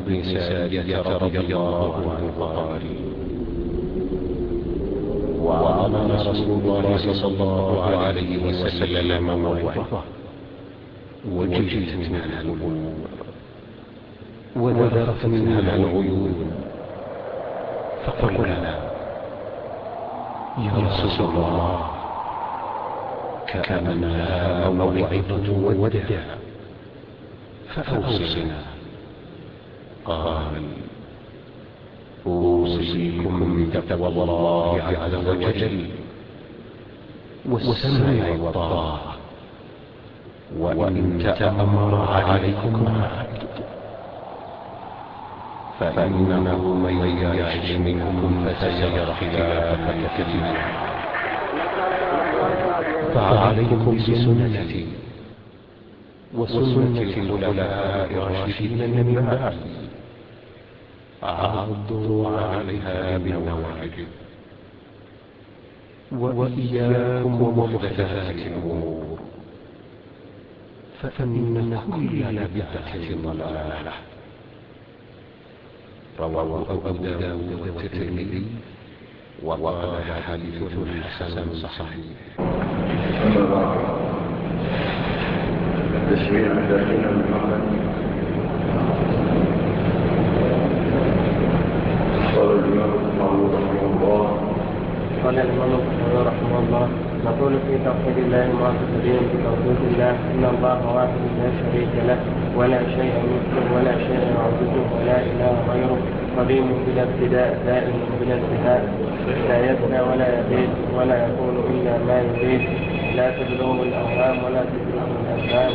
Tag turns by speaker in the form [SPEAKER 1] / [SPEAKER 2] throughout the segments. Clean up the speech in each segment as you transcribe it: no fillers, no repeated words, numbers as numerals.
[SPEAKER 1] بن سارية رضي الله عنه قال: وعظنا رسول الله صلى الله عليه وسلم موعظة وجلت منها القلوب وذرفت منها العيون، فقلنا: يا رسول الله، كأنها موعظة وداع، فأوصنا. قال: أوصيكم بتقوى الله عز وجل والسمع والطاعة، وإن تأمر عليكم عبد، فإنه من يعش منكم فسيرى اختلافا كثيرا، فعليكم بسنتي وسنة الخلفاء الراشدين من بعدي، عضوا عليها بالنواجذ، وإياكم ومحدثات الأمور، فإن كل بدعة ضلالة. رواه أبو داود والترمذي وقال حديث حسن صحيح.
[SPEAKER 2] أما بعد، التشريع عند أخينا محمد قال الإمام رحمه الله: نقول في توحيد الله معتقدين بتوحيد الله إن الله واحد لا شريك له ولا شيء مثله ولا شيء يعبده ولا إله غيره، قديم بلا ابتداء دائم بلا انتهاء، لا يبنى ولا يبيد ولا يكون إلا ما يريد، لا تبلغه الأوهام ولا تدركه الأفهام.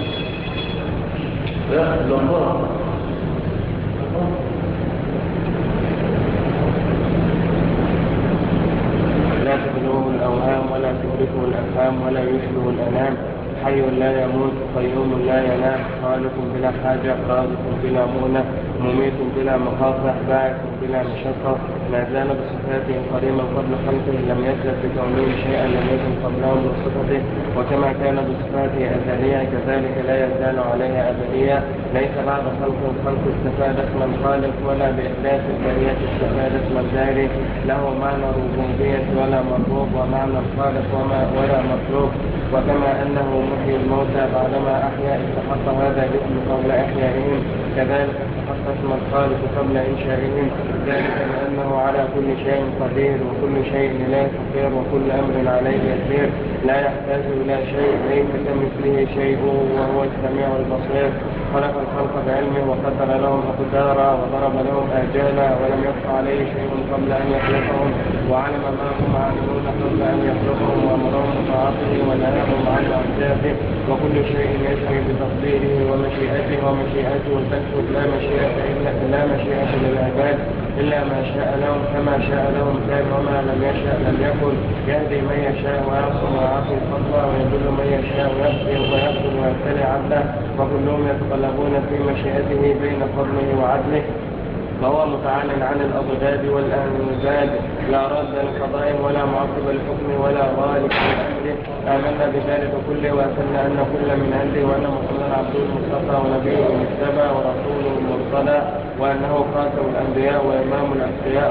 [SPEAKER 2] لا تبلغه الأوهام ولا تدركه الأفهام ولا يشبه الأنام، حي لا يموت قيوم لا ينام، خالق بلا حاجة رازق بلا مؤنة مميت بلا مخافة باعث بلا مشقة، ما زال بصفاته قديما قبل خلقه لم يزل بكونه شيئا لم يكن قبله من صفته، وكما كان بصفاته أزليا كذلك لا يزال عليها أبديا، ليس بعد خلق استفاد اسما خالق ولا بإحداث البرية استفاد اسما داري، له معنى الربوبية ولا مربوب ومعنى الخالق ولا مخلوق، وكما أنه محيي الموتى بعدما أحيا استحق هذا الاسم قبل إحيائهم، كذلك استحق اسم الخالق قبل إنشائهم، ذلك بأنه على كل شيء قدير وكل شيء إليه فقير وكل أمر عليه يسير، لا يحتاج إلى شيء، ليس كمثله شيء وهو السميع البصير، خلق الخلق بعلمه وقدر لهم أقدارا وضرب لهم آجالا، ولم يخف عليه شيء قبل أن يخلقهم، وعلم ما هم عاملون قبل أن يخلقهم، وأمرهم بطاعته ونهاهم عن معصيته، وكل شيء يجري بتقديره ومشيئته تكتب، لا مشيئة للعباد إلا ما شاء لهم، كما شاء لهم كان وما لم يشاء لم يكن، يهدي من يشاء ويعصم ويعطي فضلا ويضل من يشاء ويقتل ويبتلي عبده، وكلهم يتقلبون في مشيئته بين فضله وعدله، وهو متعال عن الأضداد والأنداد، لا راد لقضاء ولا معقب لحكمه ولا غالب لأمره، آمنا بذلك كله وأثبتنا أن كل من عنده، وأن محمدا عبده المصطفى ونبيه المجتبى ورسوله المرسلى، وأنه خاتم الأنبياء وإمام الأتقياء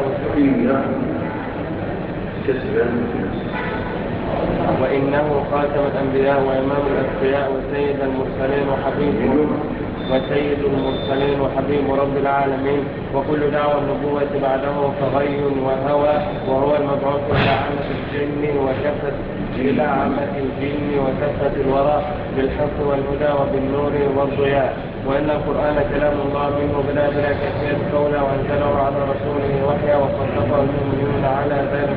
[SPEAKER 2] وإنه خاتم الأنبياء وإمام الأتقياء وسيد المرسلين وحبيب رب العالمين، وكل دعوة النبوة بعده فغي وهوى، وهو المبعوث إلى عامة الجن وكافة الورى بالحق والهدى وبالنور والضياء، وإن القرآن كلام الله منه بلا كيفية قولا، وأنزله على رسوله وحيا، وصدقه المؤمنون على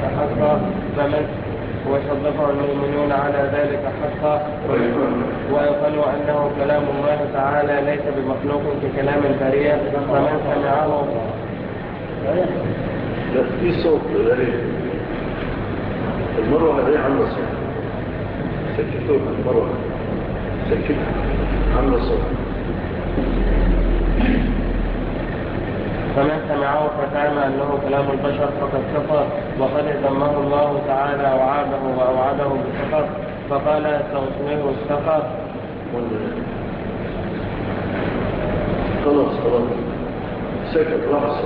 [SPEAKER 2] ذلك حقا ويقنوا أنه كلام الله تعالى ليس بمخلوق ككلام البرية، فمن سمعه
[SPEAKER 3] في صوت المروة هذه عاملة صوت، سكتوا المروة سكت عاملة صوت،
[SPEAKER 2] فمن سمعه فزعم أنه كلام البشر فقد كفر، وقد ذمه الله تعالى وأوعده بالسخط، فقال سأصليه السخط.
[SPEAKER 3] خلاص سكت رأس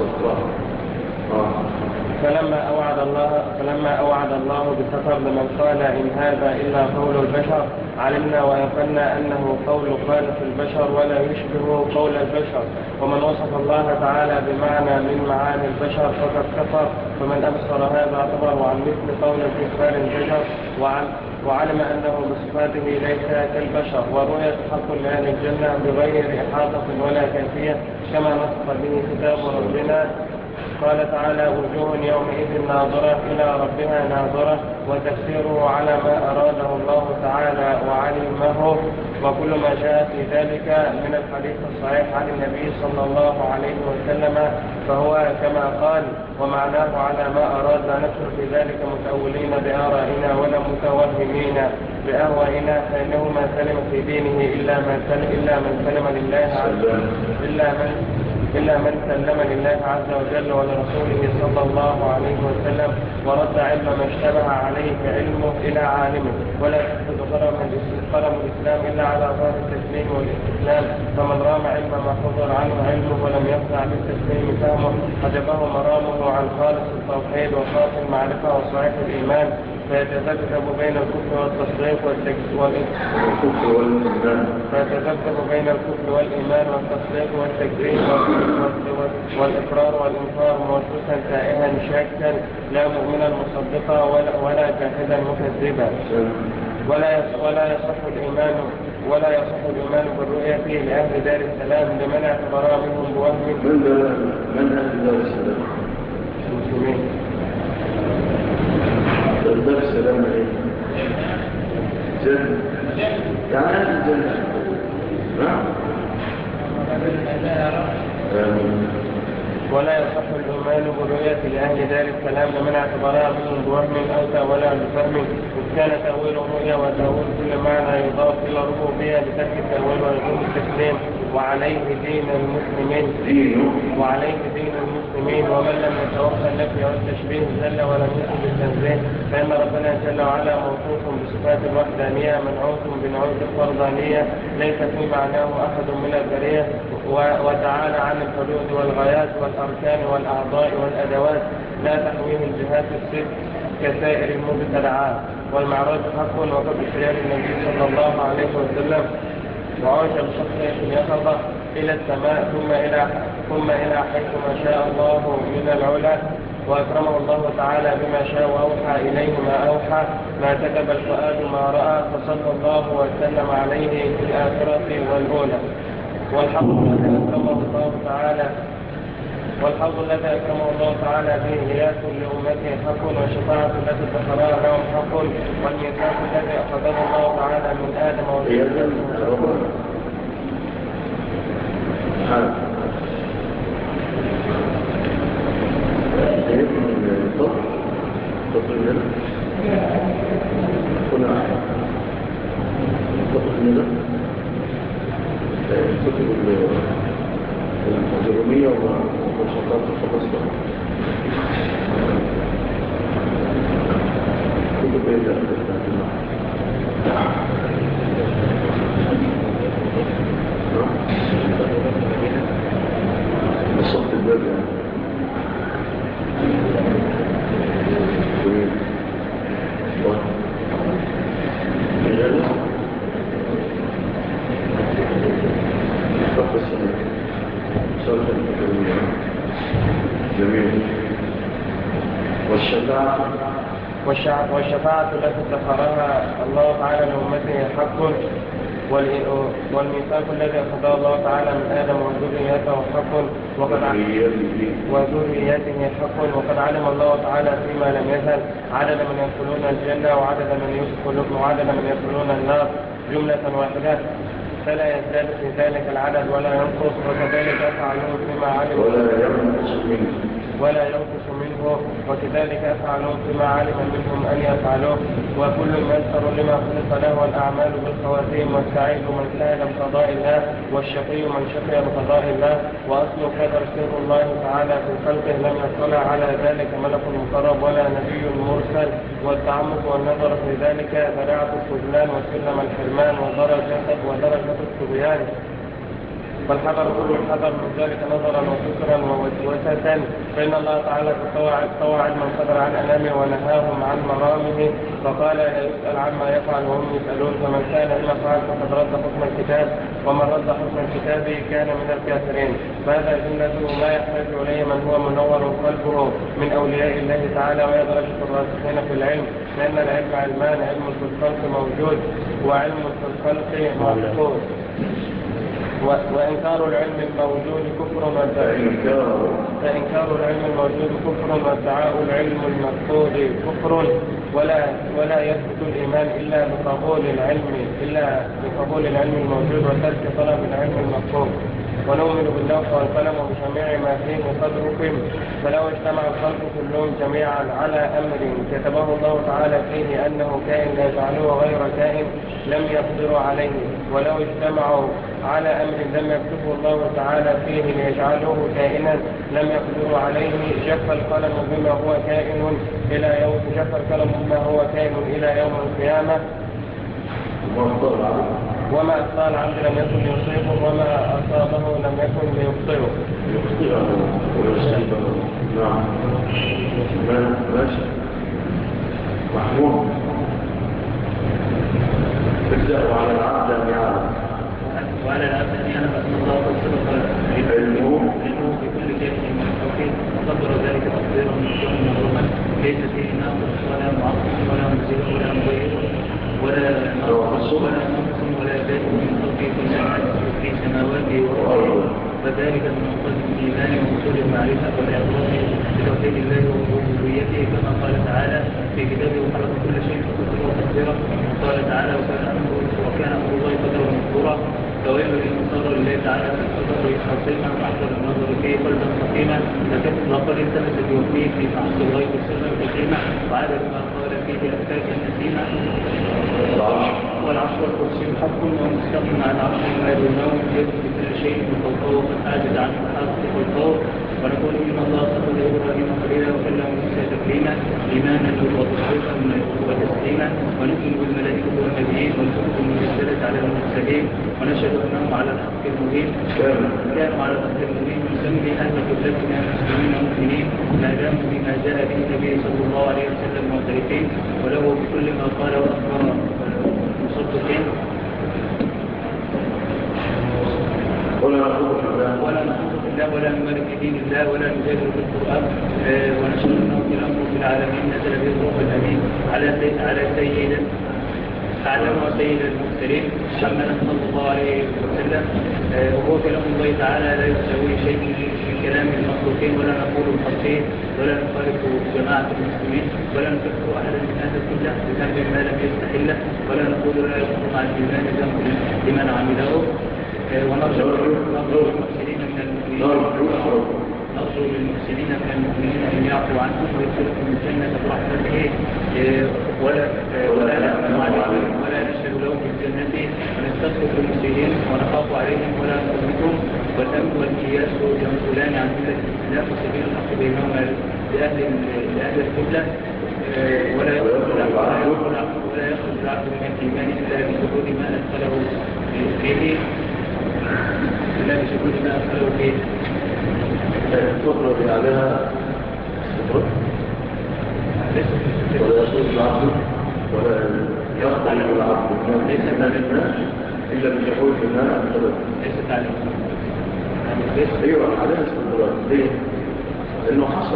[SPEAKER 2] فلما أوعد الله بسفر لمن قال إن هذا إلا قول البشر علمنا ويقنا أنه قول خالق البشر ولا يشبه قول البشر. ومن وصف الله تعالى بمعنى من معاني البشر فقد كفر. فمن أبصر هذا اعتبر عن مثل قول الكفار البشر وعلم أنه بصفاته ليس كالبشر. ورؤية حق لأهل الجنة بغير إحاطة ولا كيفية كما نطق به كتاب ربنا. قال تعالى وجوه يومئذ ناظرة إلى ربها ناظرة. وتفسيره على ما أراده الله تعالى وعلمه وكل ما جاء في ذلك من الحديث الصحيح عن النبي صلى الله عليه وسلم فهو كما قال ومعناه على ما أراد. لا نكثر في ذلك متأولين بآرائنا ولا متوهمين بأهوائنا فإنه ما سلم في دينه إلا من سلم لله عز وجل ولرسوله صلى الله عليه وسلم ورد علم ما اشتبه عليه علمه إلى عالمه. ولا يحفظ قلم الإسلام إلا على ظاهر التسليم والاستسلام. فمن رام علم ما حضر عنه علمه ولم يقنع بالتسليم فهمه حجبه مرامه عن خالص التوحيد وخاص المعرفة وصحيح الإيمان. فيتذبذب بين الكفر والتصديق والتكذيب والإقرار والإنكار موسوسا تائها شاكا لا مؤمنا مصدقا ولا جاهدا مكذبا. ولا يصح الإيمان بالرؤية لأهل دار السلام لمن اعتبرها منهم بوهم.
[SPEAKER 3] من أهل دار السلام؟
[SPEAKER 2] المسلمين.
[SPEAKER 3] دار السلام ايه؟ جنة. يعني أهل الجنة. نعم.
[SPEAKER 2] ولا يصح الإيمان بالرؤية لأهل دار السلام لمن اعتبرها منهم بوهم أو تأويلها بفهم. إذ كان تأويل الرؤيا وتأويل كل معنى يضاف إلى الربوبية لترك التأويل ويكون التسليم وعليه دين المسلمين. ومن لم يتوقع النفي والتشبيه جل ولم يكن بالتنزيه فإن ربنا جل وعلا موصوف بصفات الوحدانية منعوت بنعوت الفردانية ليس في معناه أحد من البرية. وتعالى عن الحدود والغايات والأركان والأعضاء والأدوات لا تحويه الجهات الست كسائر المبتدعات. والمعراج حق وقد خلال النبي صلى الله عليه وسلم وعرج بشخصه في اليقظة إلى السماء ثم إلى حيث ما شاء الله من العلا وأكرمه الله تعالى بما شاء وأوحى إليه ما أوحى ما كتب الفؤاد ما رأى فصلى الله وسلم عليه في الآخرة والأولى. والحوض الذي أكرمه الله تعالى به هياك لأمته حق والشفاعة التي ادخرها لهم حق والميثاق الذي أخذه الله تعالى من آدم
[SPEAKER 3] الجرومية والشطات الخبصة كتب إيه بالصوت الباب جميل.
[SPEAKER 2] والشفاعة التي ادخرها الله تعالى لأمته حق والميثاق الذي أخذه الله تعالى من آدم وذريته حق وقد علم الله تعالى فيما لم يزل عدد من يدخلون الجنة وعدد من يدخلون النار جملة واحدة فلا يزداد في ذلك العدد ولا ينقص. وكذلك أفعلون فيما علم ولا ينقص منه وكذلك أفعلون فيما علم منهم أن يفعلوه. وكل يسر لما خلق له والأعمال بالخواتيم والسعيد من سعد بقضاء الله والشقي من شقي بقضاء الله. وأصل قدر سر الله تعالى في خلقه لم يطلع على ذلك ملك مقرب ولا نبي مرسل. والتعمق والنظر في ذلك ذراعة الخذلان وسلم الحرمان ودرجة الطغيان والحذر كل الحذر من ذلك نظرا وفكرا ووسوسة، فإن الله تعالى طوى علما قدر عن أنامه ونهاهم عن مرامه، فقال لا يسأل عما يفعل وهم يسألون، فمن كان لما فعل فقد رد حكم الكتاب، ومن رد حكم الكتاب كان من الكافرين. فهذا جملته ما يحتاج إليه من هو منور قلبه من أولياء الله تعالى، وهي درجة الراسخين في العلم، لأن العلم علمان، علم في الخلق موجود وعلم في الخلق مفقود. وإنكار العلم الموجود كفر فإنكار العلم الموجود كفر، وادعاء العلم المفقود كفر، ولا يثبت الإيمان إلا بقبول العلم الموجود وترك طلب العلم المفقود. ونؤمن باللوح والقلم وبجميع ما فيه قدركم، فلو اجتمع الخلق كلهم جميعا على أمر كتبه الله تعالى فيه أنه كائن ليجعلوه غير كائن لم يقدروا عليه، ولو اجتمعوا على أمر لم يكتبه الله تعالى فيه ليجعلوه كائنا لم يقدروا عليه، جف القلم بما هو كائن إلى يوم القيامة. وما أخطأ العبد لم يكن ليصيبه، وما أصابه لم يكن ليخطئه.
[SPEAKER 3] ويصيبه. نعم. ماشي. محمود. ابدأوا على العبد أن يعلم.
[SPEAKER 4] وعلى العبد أن يعلم أن الله قد سبق علمه بكل شيء من التوحيد، وقدر ذلك تقديرا مكرما ليس فيه ناقص ولا معطل ولا مزيد ولا مغير ولا ناقص ولا نقص ولا زائد من خلقه في سماواته وأرضه، وذلك من مقتضى الإيمان ووصول المعرفة والإقرار بتوحيد الله وربوبيته، كما قال تعالى في كتابه وخلق كل شيء فقدره وتقديره، وقال تعالى وكان أمر الله قدرا مقدورا. فويل لمن صدر الله تعالى في الصدر ويستعصينا وأحضر النظر فيه قلبا سقيما، لقد التمس بوفيه في فحص الغيب سرا حكيما، وعدد ما قال فيه أفكاكا نسيما. والعرش والكرسي حق ومستقيم عن عرش ما دونه يد بكل شيء من فوقه وقد عاجز عن محاطة فوقه. ونقول إن الله اتخذ إبراهيم خليلا وكلم موسى تكريما إيمانا وتصديقا وتسليما. ونؤمن بالملائكة والنبيين والكتب المنزلة على المرسلين، ونشهد أنهم على الحق المبين كانوا على الحق المبين. ونسمي أهل قبلتنا مسلمين مؤمنين ما داموا بما جاء به النبي صلى الله عليه وسلم معترفين، وله بكل ما قال وأخبر مصدقين.
[SPEAKER 3] ولا نخوض في
[SPEAKER 4] الله ولا نملك دين الله ولا نجادل في القرآن. ونشهد أنه في الأمر في العالمين نزل به الروح الأمين على سيد أعلم وسيد المرسلين محمد صلى الله عليه وسلم، وهو كلام الله تعالى لا يساوي شيء من كلام المخلوقين، ولا نقول الخلقين ولا نخالف جماعة المسلمين ولا نكفر أحدا من أهل الكلة بذنب ما لم يستحله، ولا نقول لا يكفر مع الإيمان ذنب لمن عمله. ونرجو للمحسنين من المؤمنين أن يعفوا عنهم ويدخلهم الجنة برحمته، ولا نأمن عليهم ولا نشهد لهم بالجنة، ونستغفر المسلمين ونخاف عليهم ولا نخلفهم. والأمن والإياس ينقلان عن ملة الإسلام وسبيل الحق بينهما لأهل القبلة. ولا يخرج العبد من الإيمان إلا بشهود ما أدخله فيه
[SPEAKER 3] تخرج عليها ولا يصير العبد ولا يخرج العبد من الماء إلا بشهود الماء الثلاث.
[SPEAKER 4] ليست عليها.
[SPEAKER 3] أيوة عليها استدراج. ليه؟ لأنه حصل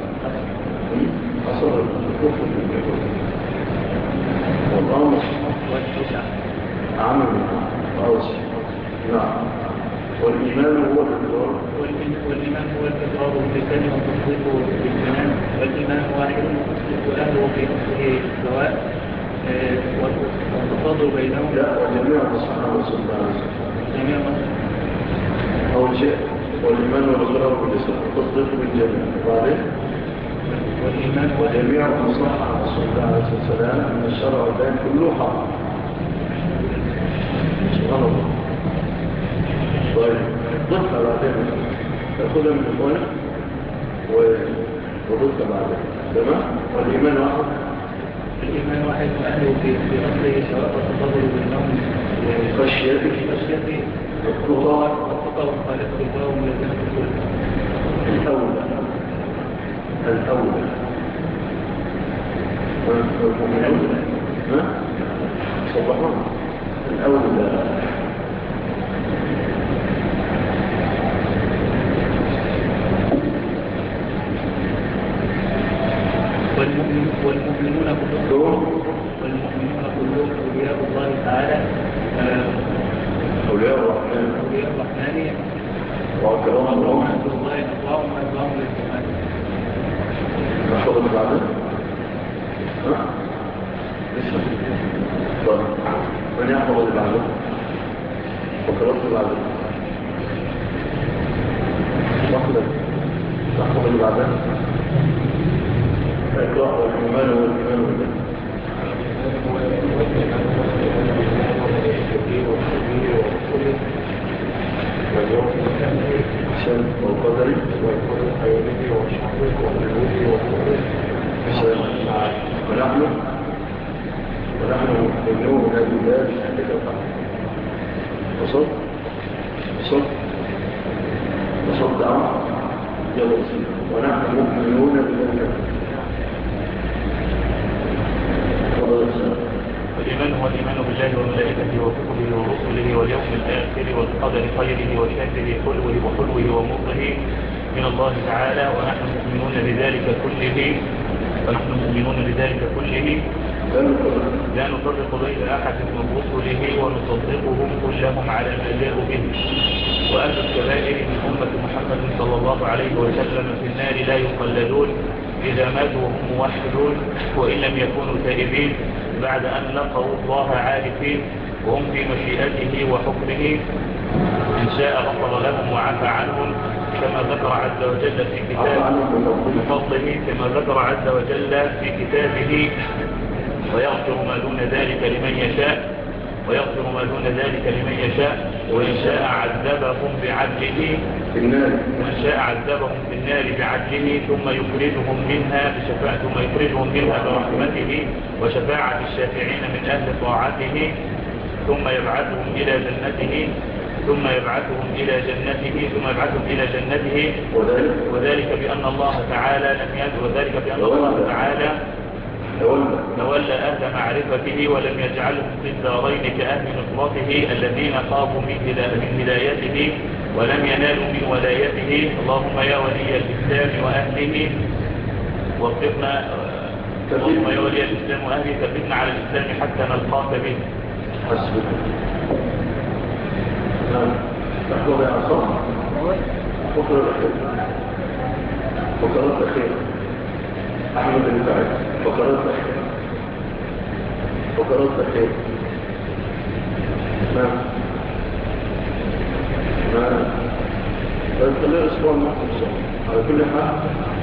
[SPEAKER 3] الكفر في الكفر والأمر عمل وأوسع. نعم. والإيمان هو الإقرار.
[SPEAKER 4] والإيمان هو الإقرار باللسان والتصديق بالجنان. والإيمان واحد والتصديق أهله في أصله سواء، والتفاضل بينهم.
[SPEAKER 3] لا، وجميع الصحابة صلى الله عليه وسلم.
[SPEAKER 4] جميع
[SPEAKER 3] أول شيء والإيمان هو الإقرار باللسان والتصديق بالجنان. وبعدين
[SPEAKER 4] والإيمان هو
[SPEAKER 3] جميع الصحابة صلى الله عليه وسلم أن الشرع الدين كله حق. سبحان الله. طيب ضدها بعدين تأخذها من إخوانك وضدها بعدين. تمام؟ والإيمان واحد.
[SPEAKER 4] الإيمان واحد وأهله في أصله سواء، والتفاضل بينهم
[SPEAKER 3] خشيته
[SPEAKER 4] والتقوى موافقة ومخالفة بالواو وملازمة الكل.
[SPEAKER 3] الأولى والمؤمنون صبحون الأولى
[SPEAKER 4] والمؤمنون كلهم أولياء الله تعالى
[SPEAKER 3] أولياء الرحمن وأكرمهم الله
[SPEAKER 4] أطاعهم وأتباعهم للجمال.
[SPEAKER 3] نحفظ بعده لسه طيب من يحفظ بعده وكرمت بعده نحفظ بعده اقرأ والإيمان بالله والشمس والقدر خيره وشره وعلوه وفوره ونحن مؤمنون بذلك وصد دعوة جوزي ونحن مؤمنون بذلك.
[SPEAKER 4] والإيمان هو الإيمان بالله وملائكته وكتبه ورسله واليوم الآخر والقدر خيره وشره حلوه ومره من الله تعالى ونحن مؤمنون بذلك كله لا نفرق بين أحد من رسله ونصدقهم كلهم على ما جاءوا به. وأهل الكبائر من أمة محمد صلى الله عليه وسلم في النار لا يخلدون إذا ماتوا وهم موحدون وإن لم يكونوا تائبين بعد أن لقوا الله عارفين وهم في مشيئته وحكمه إن شاء غفر لهم وعفى عنهم كما ذكر عز وجل في كتابه بفضله كما ذكر عز وجل في كتابه ويغفر ما دون ذلك لمن يشاء وإن شاء عذبهم بعدله في النار بعدله ثم يخرجهم منها برحمته وشفاعة الشافعين من أهل طاعته ثم يبعثهم إلى جنته وذلك بأن الله تعالى تولى أهل معرفته ولم يجعلهم في الدارين كأهل نصرته الذين خافوا من هدايته ولم ينالوا من ولايته. اللهم يا ولي الإسلام وأهله وفقنا ثبتنا على الإسلام حتى نلقاك به.
[SPEAKER 3] حسبك تحفظ يا عصام فقرات أخير أحمد بن سعيد فقرات أخير فالتلاقي أسبوع المحفظ على كل حال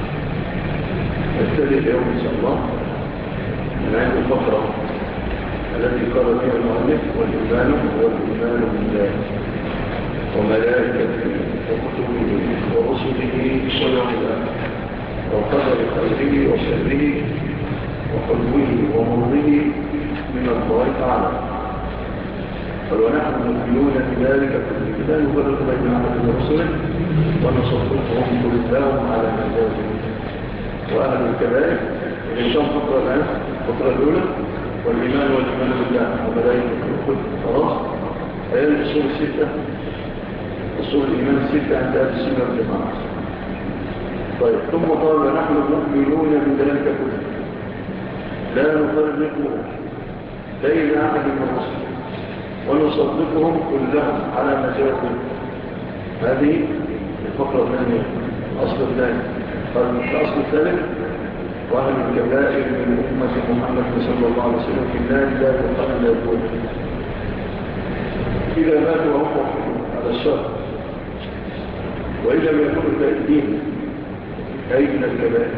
[SPEAKER 3] نبتدي اليوم إن شاء الله من عند الفقرة التي قال فيها المؤلف والإيمان بالله وملائكته وكتبه ورسله واليوم الآخر وقدر خيره وشره وحلوه ومره من الله تعالى. ونحن مؤمنون بذلك كله لا نفرق بين أحد من رسله ونصدقهم كلهم على ما جازوا. وأهل الكبائر إذا كان فقرة الآن الفقرة الأولى والإيمان بالله وملائكته وكتبه خلاص هي الأصول الستة أصول الإيمان الستة عند أهل السنة والجماعة. طيب ثم قال ونحن مؤمنون بذلك كله لا نفرق بين أحد من الرسل ونصدقهم كلهم على ما جاءوا. هذه الفقرة الثانية الأصل الثاني. قال الأصل الثالث وأهل الكبائر من أمة محمد صلى الله عليه وسلم في النار لا يخلدون إذا ماتوا وهم موحدون على الشر وإن لم يكونوا تائبين أي من الكبائر.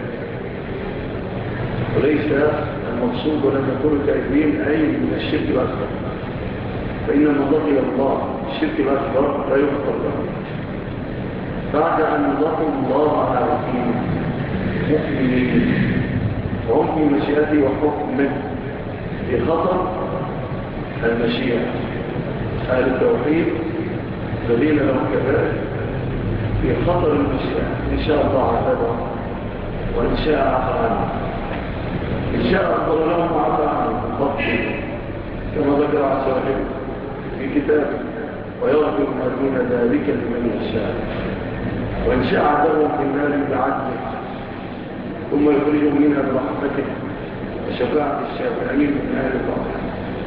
[SPEAKER 3] وليس المقصود ولم يكونوا تائبين أي من الشرك الأكبر فإن نضطي الله الشرك الأكبر لا يغفر له بعد أن نضطوا الله عارفين مؤمنين وهم في مشيئته وحكمه في خطر المشيئة. أهل التوحيد الذين لهم كبائر في خطر النسيان، إن شاء الله عذابهم وإن شاء عفى عنهم، إن شاء أفضل لهم وعفى عنهم بفضله كما ذكر عز وجل في كتابه ويغفر ما دون ذلك لمن يشاء، وإن شاء عذابهم في النار بعدله ثم يخرجهم منها برحمته وشفاعة الشافعين من أهل الرحمة.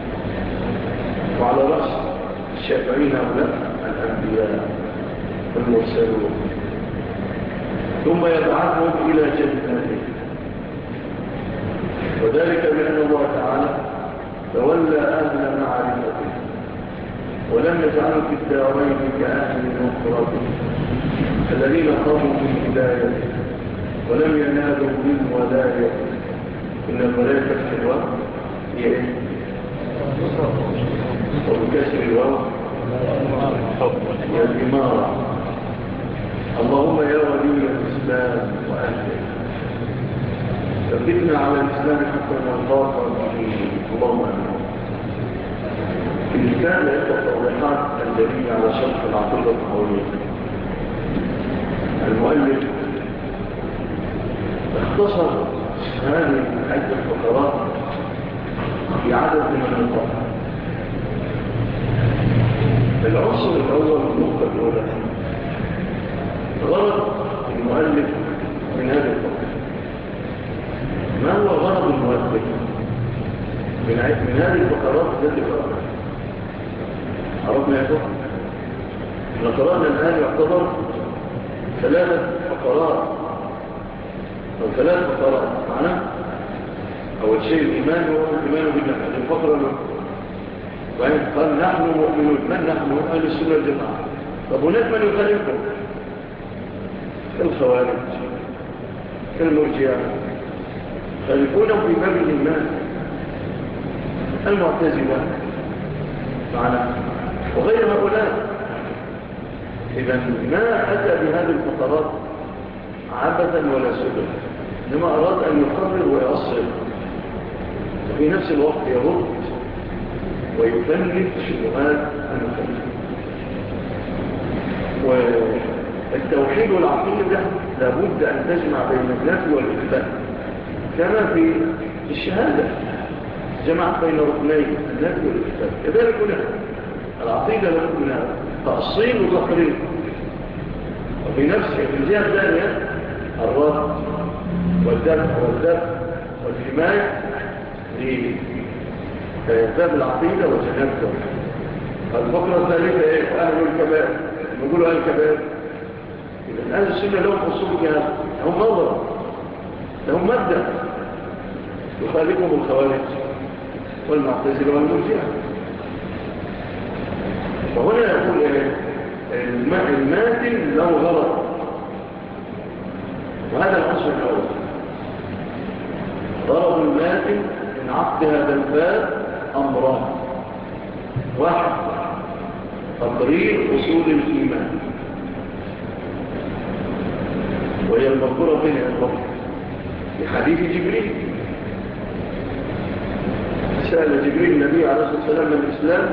[SPEAKER 3] وعلى رأس الشافعين هؤلاء الأنبياء والمرسلون، ثم يبعثهم إلى جنته، وذلك بأن الله تعالى تولى أهل معرفته ولم يجعلوا في الدارين كأهل نصرته الذين قاموا بالهداية ولم ينالوا من ولاية. إن الولاية تكسر الوقت هي إيه؟ وبكسر الوقت هي الإمارة. اللهم يا ولي الإسلام وأهله ثبتنا على الإسلام حتى نلقاك به، اللهم آمين. في الكتاب يبقى التوضيحات الدليل على شرح العقيدة الطحاوية. المؤلف اختصر هذه عدة فقرات في عدد من النقاط. العنصر الأول النقطة الأولى غرض المؤلف من هذا الفقر. ما هو غرض المؤلف من هذه الفقرات التي قرأنا؟ عرفنا يا فقر؟ احنا قرأنا الآن يعتبر ثلاث فقرات معنا. أول شيء الإيمان هو الإيمان بالله، هذه الفقرة الأولى. وبعدين قال نحن مؤمنون. من نحن؟ أهل السنة والجماعة. طب هناك من يخالفهم كالخوارج كالمرجئة يخالفونهم في باب الإيمان، المعتزلة معنا وغير هؤلاء. إذا ما أتى بهذه الفقرات عبثا ولا سبب، إنما أراد أن يقرر ويأصل وفي نفس الوقت يرد ويفند شبهات المخالفين. والتوحيد والعقيدة لابد أن تجمع بين النفي والإثبات، كما في الشهادة جمعت بين ركنين النفي والإثبات، كذلك هنا العقيدة لابد منها تأصيل وتقرير. وفي نفسه في الجهة الثانية الرد والدفع والحماية لباب العقيدة وجنبته. الفقرة الثالثة ايه؟ أهل الكبائر. نقولوا أهل الكبائر، إذن أهل السنة لهم أصول كهذا، هم نظر، لهم مبدأ يخالفهم الخوارج والمعتزلة والمرجئة. وهنا يقول ايه؟ الماتن له غلط، وهذا العنصر الأول. غرض الماتن من عقد هذا الباب أمران: واحد تقرير أصول الإيمان، وهي المذكورة بين الوقت في حديث جبريل. سأل جبريل النبي عليه الصلاة والسلام من الإسلام،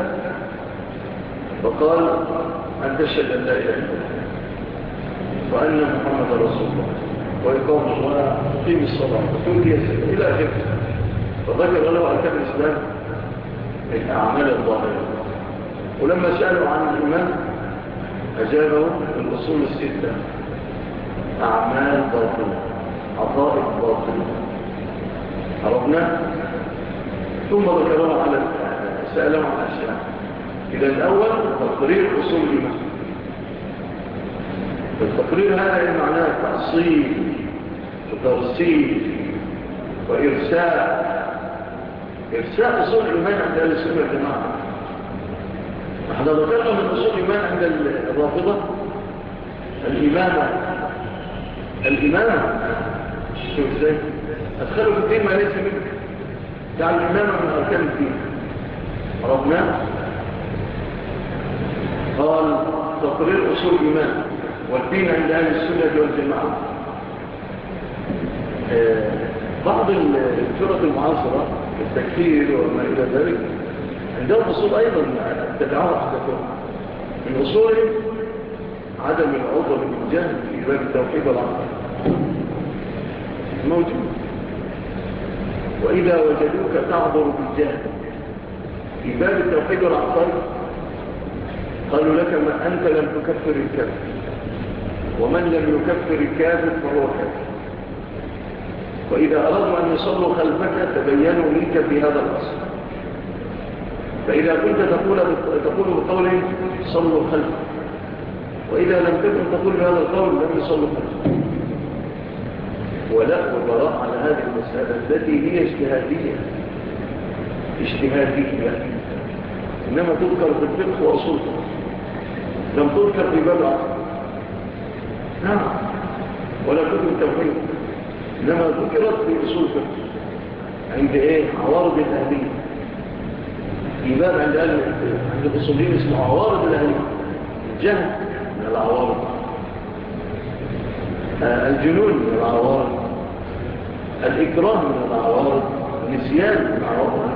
[SPEAKER 3] فقال أن تشهد أن لا إله إلا الله وأن محمد رسول الله وإقام الصلاة وتقيم الصلاة وتؤتي الزكاة إلى آخره. فذكر له أركان الإسلام الأعمال الظاهرة. ولما سألوا عن الإيمان أجابوا بالأصول الستة: أعمال باطنة، عقائد باطنة. عرفنا؟ ثم ذكروا على سألوا عن أشياء. إذا الأول تقرير أصول الإيمان. التقرير هذا معناه تأصيل وترسيل وإرساء أصول الإيمان عند أهل السنة والجماعة. نحن ذكرنا من أصول الإيمان عند الرافضة الإمامة. شوف ازاي أدخلوا في الدين ما ليس منه، جعل الإمامة من أركان الدين. عرفنا؟ قال تقرير أصول الإيمان والدين عند أهل السنة والجماعة. بعض الفرق المعاصرة التكفير وما إلى ذلك عندهم أصول أيضا تبعوها أحدثهم، من أصولهم عدم العذر بالجهل في باب التوحيد والعقل موجود. وإذا وجدوك تعذر بالجهل في باب التوحيد والعقل قالوا لك ما أنت لم تكفر الكافر، ومن لم يكفر الكافر فهو كافر. وإذا أرادوا أن يصلوا خلفك تبينوا منك في هذا الأصل. فإذا كنت تقول بقوله صلوا خلفك، وإذا لم تكن تقول بهذا القول لم يصلوا خلفك. ولا وبراء على هذه المسألة التي هي اجتهادية إنما تذكر في الفقه وأصوله، لم تذكر في باب العقل. نعم، ولا كتب التوحيد، إنما ذكرت في أصول الفقه عند عوارض الأهلية. في باب عند الأصوليين اسمه عوارض الأهلية. الجهل من العوارض، الجنون من العوارض، الإكراه من العوارض، النسيان من العوارض.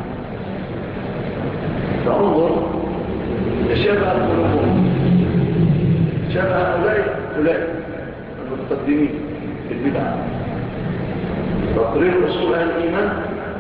[SPEAKER 3] فانظر شبه قلوبهم، شبه أولئك المتقدمين في البدعة. تقرير أصول أهل الإيمان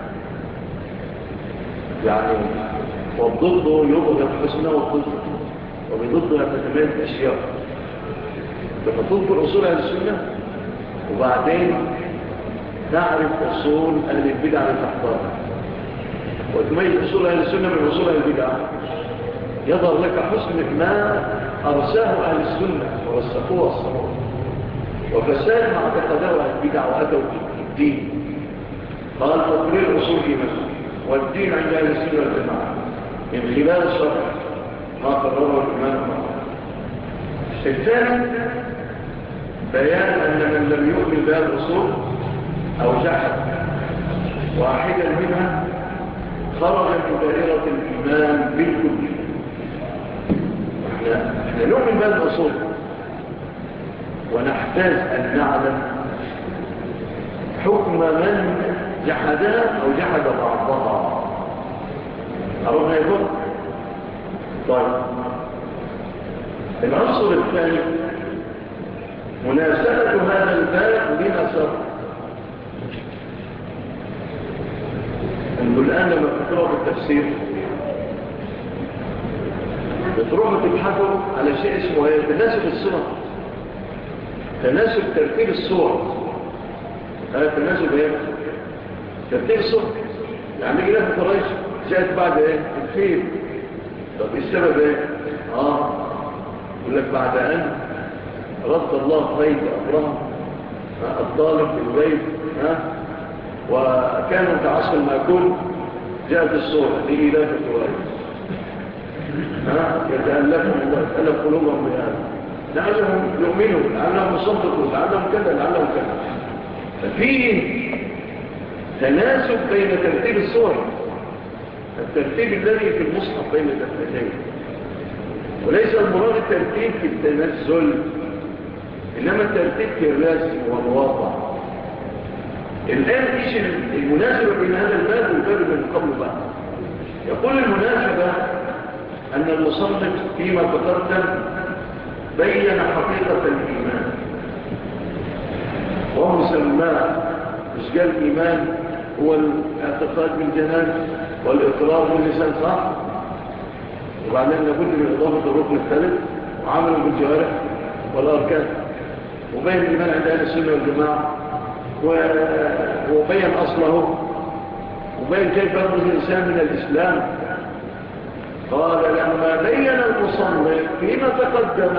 [SPEAKER 3] يعني والضد يظهر حسنه والضد وبضدها تتميز أشياء. لما تذكر أصول أهل السنة وبعدين تعرف أصول أهل البدع لتحضرها وتميز أصول أهل السنة من أصول أهل البدع، يظهر لك حسن ما أرساه أهل السنة ورسخوه الصلاة وفساد ما اعتقدوا أهل البدع وأتوا الدين. قال تقرير أصول الإيمان والدين عند أهل السنة والجماعة من خلال الشرع ما قرره الإمام. الثاني بيان أن من لم يؤمن بهذه الأصول أو جحد واحدا منها خرج من دائرة الإيمان بالكل. احنا نؤمن بهذه الأصول ونحتاج أن نعلم حكم من جحدها أو جحد بعضها. عرفنا يقول طيب. العنصر الثاني مناسبة هذا الباب بما سبق. انتوا الآن لما تقرأوا التفسير بتروحوا تبحثوا على شيء اسمه تناسب الصور، تناسب ترتيب الصور. هذا تناسب ترتيب الصور. يعني إله قريش جاءت بعد الفيل. طب السبب يقول لك بعد أن رد الله قيد أبرهم الطالب بالبيت وكانوا كعصر المأكول جاءت الصورة لإله قريش يتألفهم الله يتألف قلوبهم بهذا لعلهم يؤمنوا لعلهم يصدقوا لعلهم كذا لعلهم كذا. ففيه تناسب بين ترتيب الصور، الترتيب الذي في المصحف بين الدفتين، وليس المراد الترتيب في التنزل إنما الترتيب في الرسم والواقع. الآن إيش المناسبة بين هذا الباب والباب من قبل بقى؟ يقول المناسبة أن المصنف فيما تقدم بين حقيقة الإيمان ومسماه. مش قال الإيمان هو الاعتقاد بالجنان والإقرار باللسان صح؟ وبعدين لابد من إضافة الركن الثالث وعمله بالجوارح والأركان، وبين الإيمان عند أهل السنة والجماعة وبين أصله وبين كيف يخرج الإنسان من الإسلام. قال لما بين المصنف فيما تقدم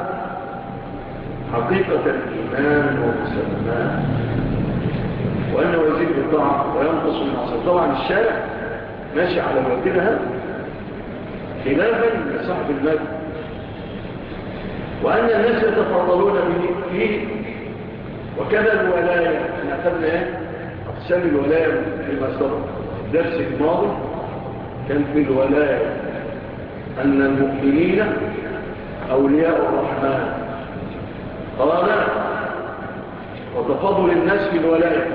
[SPEAKER 3] حقيقة الإيمان ومسماه وأنه يزيد بالطاعة وينقص المعصية. طبعا الشارع ماشي على موتنا خلافا لصاحب المال، وأن الناس يتفضلون فيه. وكذا الولاية احنا أخذنا أقسام الولاية فيما سبق. الدرس الماضي كان في الولاية أن المؤمنين أولياء الرحمن. قال وتفضل الناس في الولاية.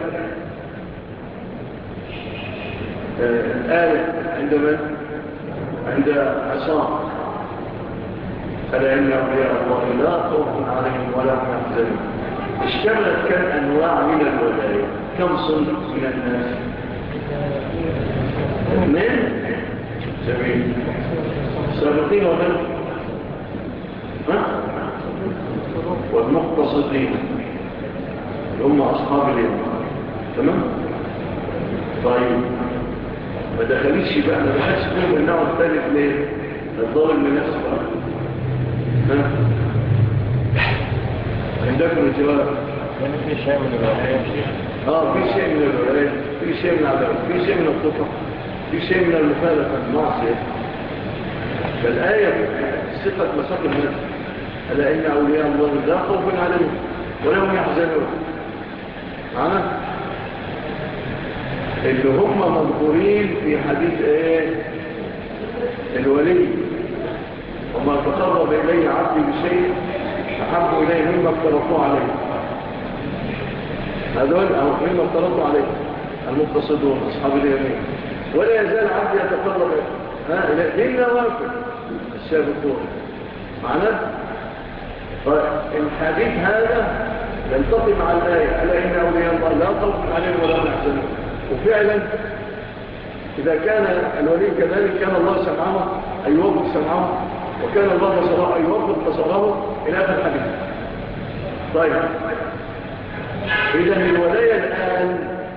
[SPEAKER 3] الآية عند من؟ عند عصام ألا إن أولياء الله لا خوف عليهم ولا هم يحزنون. اشتملت كم أنواع من الولاية؟ كم صنف من الناس؟ 2 جميل. سابقين وغير والمقتصدين هم أصحاب اليمين. تمام؟ طيب ما دخليش بقى، ما دخلش فيهم النوع الثالث ليه؟ الظالم لنفسه. عندكم الجواب؟
[SPEAKER 2] يعني في شيء من الولاية؟
[SPEAKER 3] في شيء من الولاية، في شيء من العدالة، في شيء من الخطأ، في شيء من المخالفة المعصية. فالآية صفة مساق الناس. ألا إن أولياء الله لا خوف عليهم ولا هم يحزنون. معنا؟ اللي هم مذكورين في حديث الولي. وما تقرب إلي عبدي بشيء أحب إليه مما افترضوا عليه. هذول أو مما افترضوا عليه المقتصدون أصحاب اليمين. ولا يزال عبدي يتقرب إليه بالنوافل السابقون. معنا؟ فالحديث هذا يلتقي مع الآية ألا إن أولياء الله لا خوف عليهم ولا هم يحزنون. وفعلا إذا كان الولي كذلك كان الله سمعه أي يوفق سمعه، وكان الله بصره أي يوفق بصره إلى آخر الحديث. طيب إذا الولاية الآن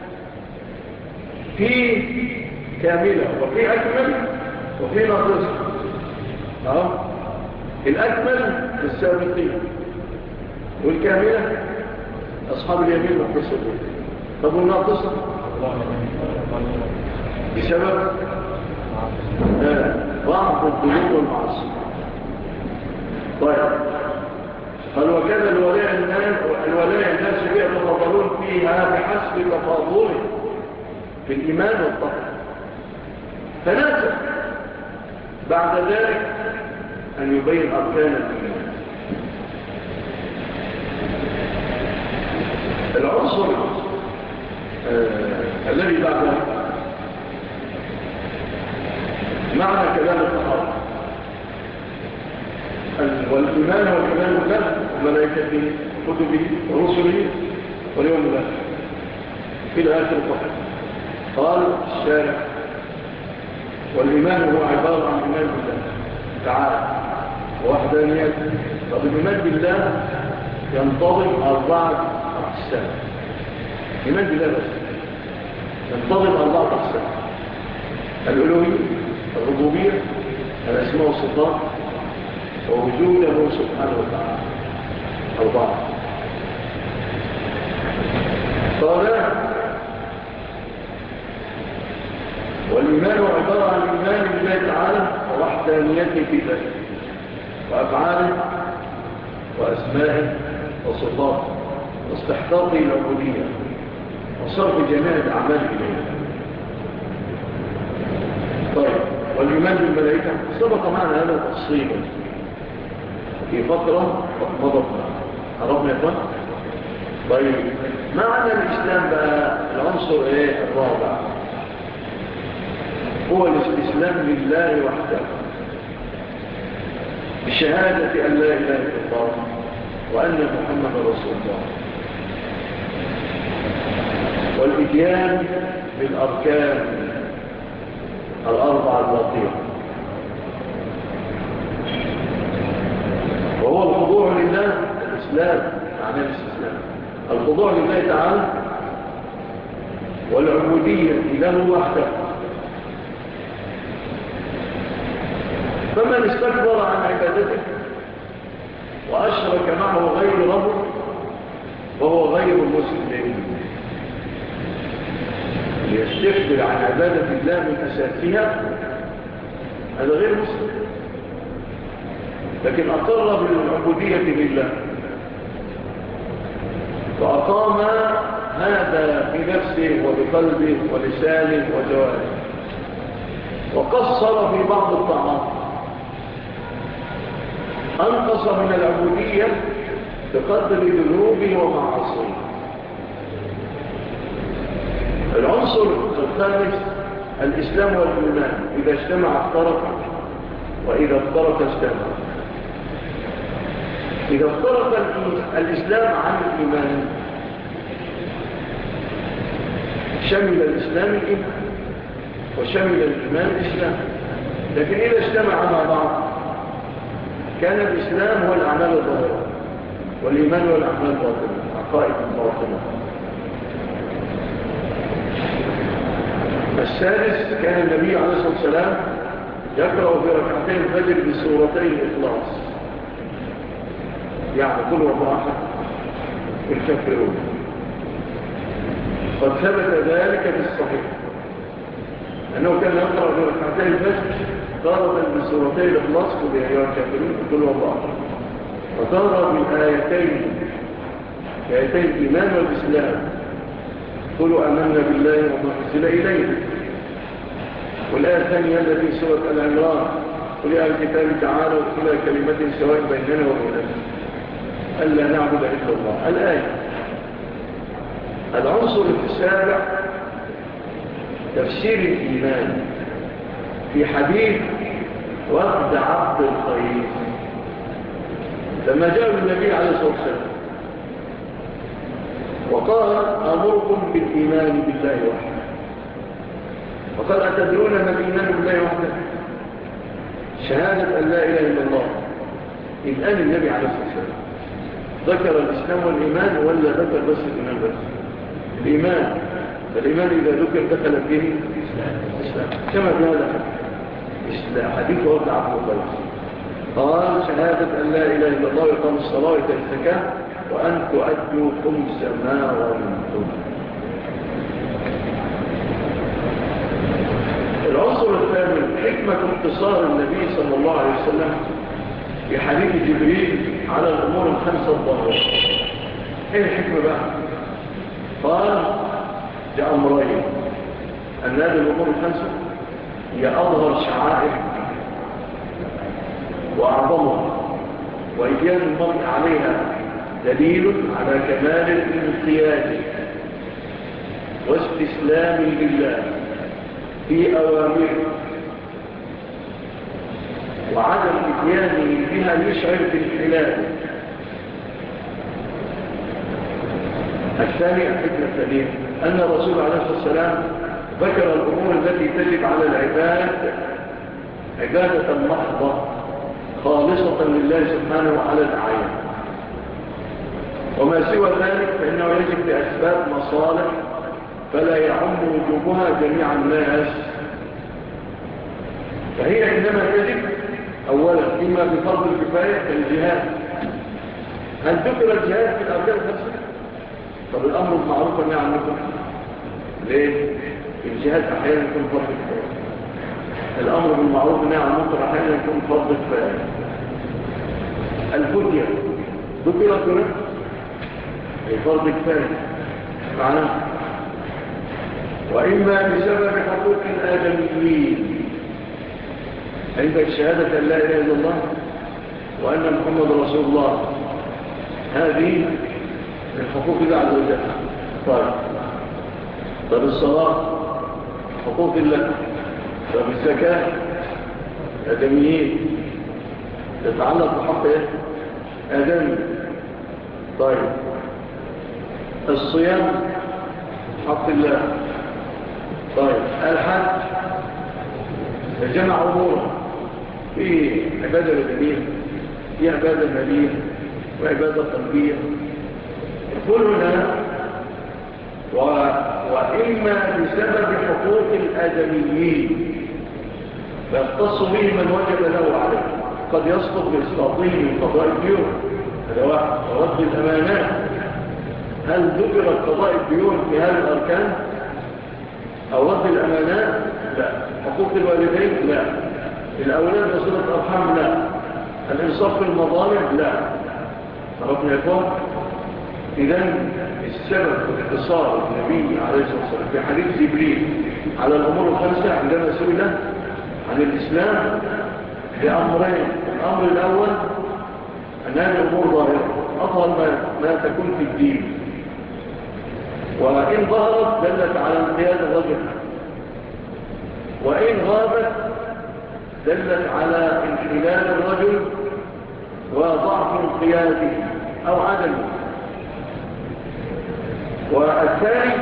[SPEAKER 3] في كاملة وفي أكمل وفي ناقصة. الأكمل السابقين والكاملة أصحاب اليمين مقتصدين. طب والناقصة بسبب ضعف الذنوب والمعاصي. طيب قال وكذا الولاية الناس يتفاضلون فيها بحسب تفاضلهم في الإيمان والطاعة. فناسب بعد ذلك أن يبين أركان الإيمان. العنصر الذي بعد معنى كلام الصحابة والإيمان والكلام بالله وملائكته وكتبه ورسله واليوم الآخر إلى آخر الفقر. قال الشارع والإيمان هو عبارة عن إيمان بالله تعالى ووحدانيته. طب الإيمان بالله ينتظم 4 أقسام. إيمان بالله بس ينتظم 4 أقسام: الألوهية، الربوبية، الأسماء والصفات، ووجوده سبحانه وتعالى. 4. قال والإيمان عبارة عن الإيمان بالله تعالى ووحدانيته في ذاته وأفعاله وأسمائه وصفاته واستحقاقه العبودية وصرف جميع الأعمال إليه. طيب والإيمان بالملائكة سبق معنا هذا تفصيلا في فترة مضت. عرفنا يا إخوان؟ طيب معنى الإسلام بقى العنصر الرابع هو الاستسلام لله وحده بشهادة أن لا إله إلا الله وأن محمد رسول الله، والإتيان بالأركان 4 الباقية، وهو الخضوع لله. الإسلام معنى الاستسلام الخضوع لله تعالى والعبودية له وحده. فمن استكبر عن عبادته وأشرك معه غير ربه وهو غير مسلم. يستكبر عن عبادة الله من أساسها هذا غير مسلم، لكن أقر بالعبودية لله فأقام هذا في نفسه وبقلبه ولسانه وجواره، وقصر في بعض الطاعات، أنقص من العبودية بقدر ذنوبه ومعاصيه. العنصر الخامس الإسلام والإيمان، إذا اجتمع افترق وإذا افترق اجتمع. إذا افترق الإسلام عن الإيمان شمل الإسلام الإيمان وشمل الإيمان الإسلام، لكن إذا اجتمع مع بعض كان الإسلام هو الأعمال الظاهرة والإيمان هو الأعمال الباطنة، عقائد الباطنة. السادس كان النبي عليه الصلاة والسلام يقرأ في ركعتين الفجر بسورتي الإخلاص، يعني كل وضع الكافرون، قد ثبت ذلك في الصحيح أنه كان يقرأ في ركعتين الفجر تارة بسورتي الإخلاص قل يا أيها الكافرون كل وضع، وتارة بالآيتين آيتين الإيمان والإسلام قلوا آمنا بالله وما أنزل إلينا، والآية الثانية التي سورة العمران قل يا الكتاب تعالوا إلى كلمة سواء بيننا وبينكم ألا نعبد إلا الله. الآية العنصر السابع تفسير الإيمان في حديث وفد عبد القيس لما جاء النبي عليه الصلاة والسلام وقال أمركم بالإيمان بالله وحده، وقال أتدرون ما الإيمان بالله وحده؟ شهادة أن لا إله إلا الله. الآن النبي عليه الصلاة والسلام ذكر الإسلام والإيمان ولا ذكر بس الإيمان بس؟ الإيمان، فالإيمان إذا ذكر دخل فيه الإسلام كما في هذا حديث وفد عبد القيس قال شهادة أن لا إله إلا الله وإقام الصلاة وإيتاء الزكاة وأن تؤدوا خمس ما غنمتم. العنصر الثامن حكمة اقتصار النبي صلى الله عليه وسلم في حديث جبريل على الأمور الخمسة الظاهرة. ايه الحكمة بقى؟ قال جاء أمرين، أن هذه الأمور الخمسة هي أظهر شعائر وأعظمها، وإتيان المرء عليها دليل على كمال الانقياد واستسلام لله في أوامره، وعدم إتيانه بها يشعر بالخلاف. الثاني الحكمة الثانية أن الرسول عليه الصلاة والسلام ذكر الأمور التي تجب على العباد عبادة محضة خالصة لله سبحانه وعلى الأعيان، وما سوى ذلك فإنه يجب بأسباب مصالح فلا يعم وجوبها جميع الناس، فهي إنما تجب أولا إما بفرض الكفاية كالجهاد. هل ذكر الجهاد في الأركان الخمسة؟ طب الأمر المعروف والنهي عن المنكر ليه؟ الجهاد أحيانا يكون فرض كفاية، الأمر بالمعروف والنهي عن المنكر أحيانا يكون فرض كفاية. الفتية ذكرت هنا أي فرض كفاية معناه، وإما بسبب حقوق الآدميين عندك شهادة أن لا إله إلا الله وأن محمد رسول الله، هذه من حقوق الله عز وجل. طيب الصلاة حقوق الله، طيب الزكاة آدميين تتعلق بحق آدمي. طيب الصيام حق الله. طيب الحج جمع أمورا، في عبادة بدنية، في عبادة مالية، وعبادة قلبية، كلنا وإما بسبب حقوق الآدميين فيختص به من وجد له عليه، قد يسقط بإسقاطه من قضاء الديون، هذا واحد. ورد الأمانات، هل ذكر قضاء الديون في هذه الأركان أو رد الأمانات؟ لا. حقوق الوالدين؟ لا. الأولاد وصلة الأرحام؟ لا. الإنصاف في المظالم؟ لا. عرفنا يا إخوان؟ إذن السبب اختصار النبي عليه الصلاة والسلام في حديث جبريل على الأمور الخمسة عندما سئل عن الإسلام بأمرين. الأمر الأول أن هذه الأمور ظاهرة، أظهر ما تكون في الدين، وإن ظهرت دلت على انقياد الرجل، وإن غابت دلت على انحلال الرجل وضعف انقياده أو عدمه. والثاني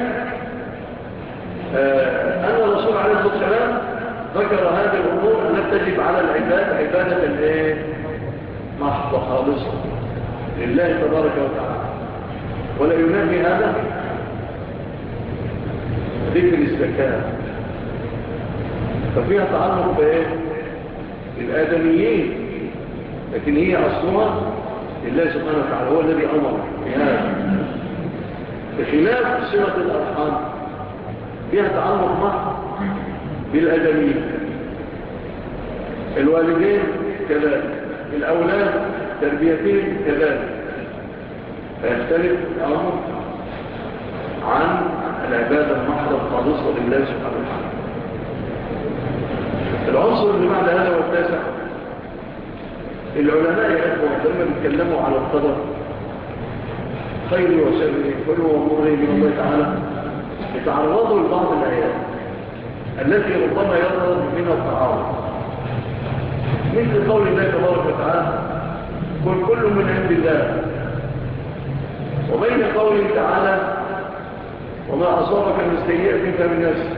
[SPEAKER 3] أن الرسول عليه الصلاة والسلام ذكر هذه الأمور التي تجب على العباد عبادة محضة خالصة لله تبارك وتعالى. ولا ينافي هذا ذكر الزكاة، ففيها تعلق بالآدميين، لكن هي أصلها لله سبحانه وتعالى، هو الذي أمر بهذا. بخلاف صلة الأرحام فيها تعلق محض بالآدميين، الوالدين كذلك، الأولاد تربيتين كذلك، فيختلف الأمر عن العبادة المحضة الخالصة لله سبحانه وتعالى. العنصر اللي بعد هذا والتاسع، العلماء يا إخوة لما بيتكلموا على القدر خير وشر كل وامره من الله تعالى يتعرضوا لبعض الآيات التي ربما يظهر منها التعارض، مثل قول الله تبارك وتعالى قل كل من عند الله، وبين قوله تعالى وما أصابك من سيئة فمن نفسك.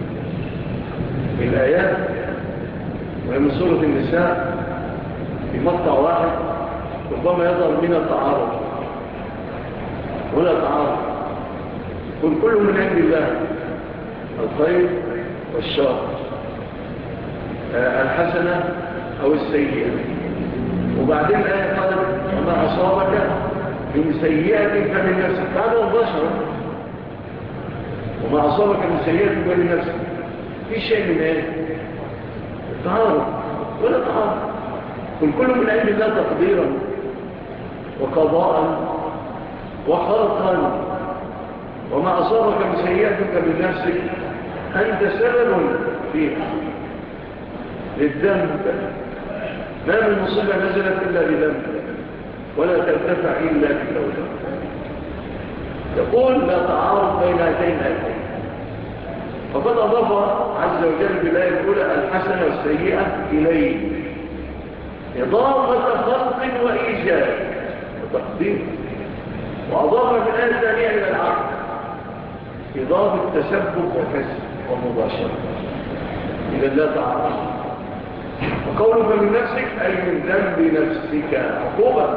[SPEAKER 3] الآيات وهي من سورة النساء في مقطع واحد ربما يظهر منها التعارض ولا تعارض. قل كل من عند الله، الخير والشر، الحسنة أو السيئة. وبعدين الآية قالت وما أصابك من سيئة فمن نفسك، هذا مباشرة. وما أصابك من سيئة فمن نفسك، في شيء من التعارض ولا تعارض. قل كل من عند الله تقديرا وقضاء وخلقا، وما أصابك من سيئة فمن نفسك، أنت سبب فيها للذنب. ما من مصيبة نزلت إلا بذنب ولا ترتفع إلا بتوبة. يقول لا تعارض بين هاتين الآيتين. فقد أضاف عز وجل في الآية الأولى الحسنة والسيئة إليه، إضافة خلق وإيجاد وتقدير. وأضاف في الآية الثانية إلى العقل إضافة تسبب وكسب ومباشرة. إذا لا تعارض. وقولك من نفسك أي من ذنب نفسك عقوبة،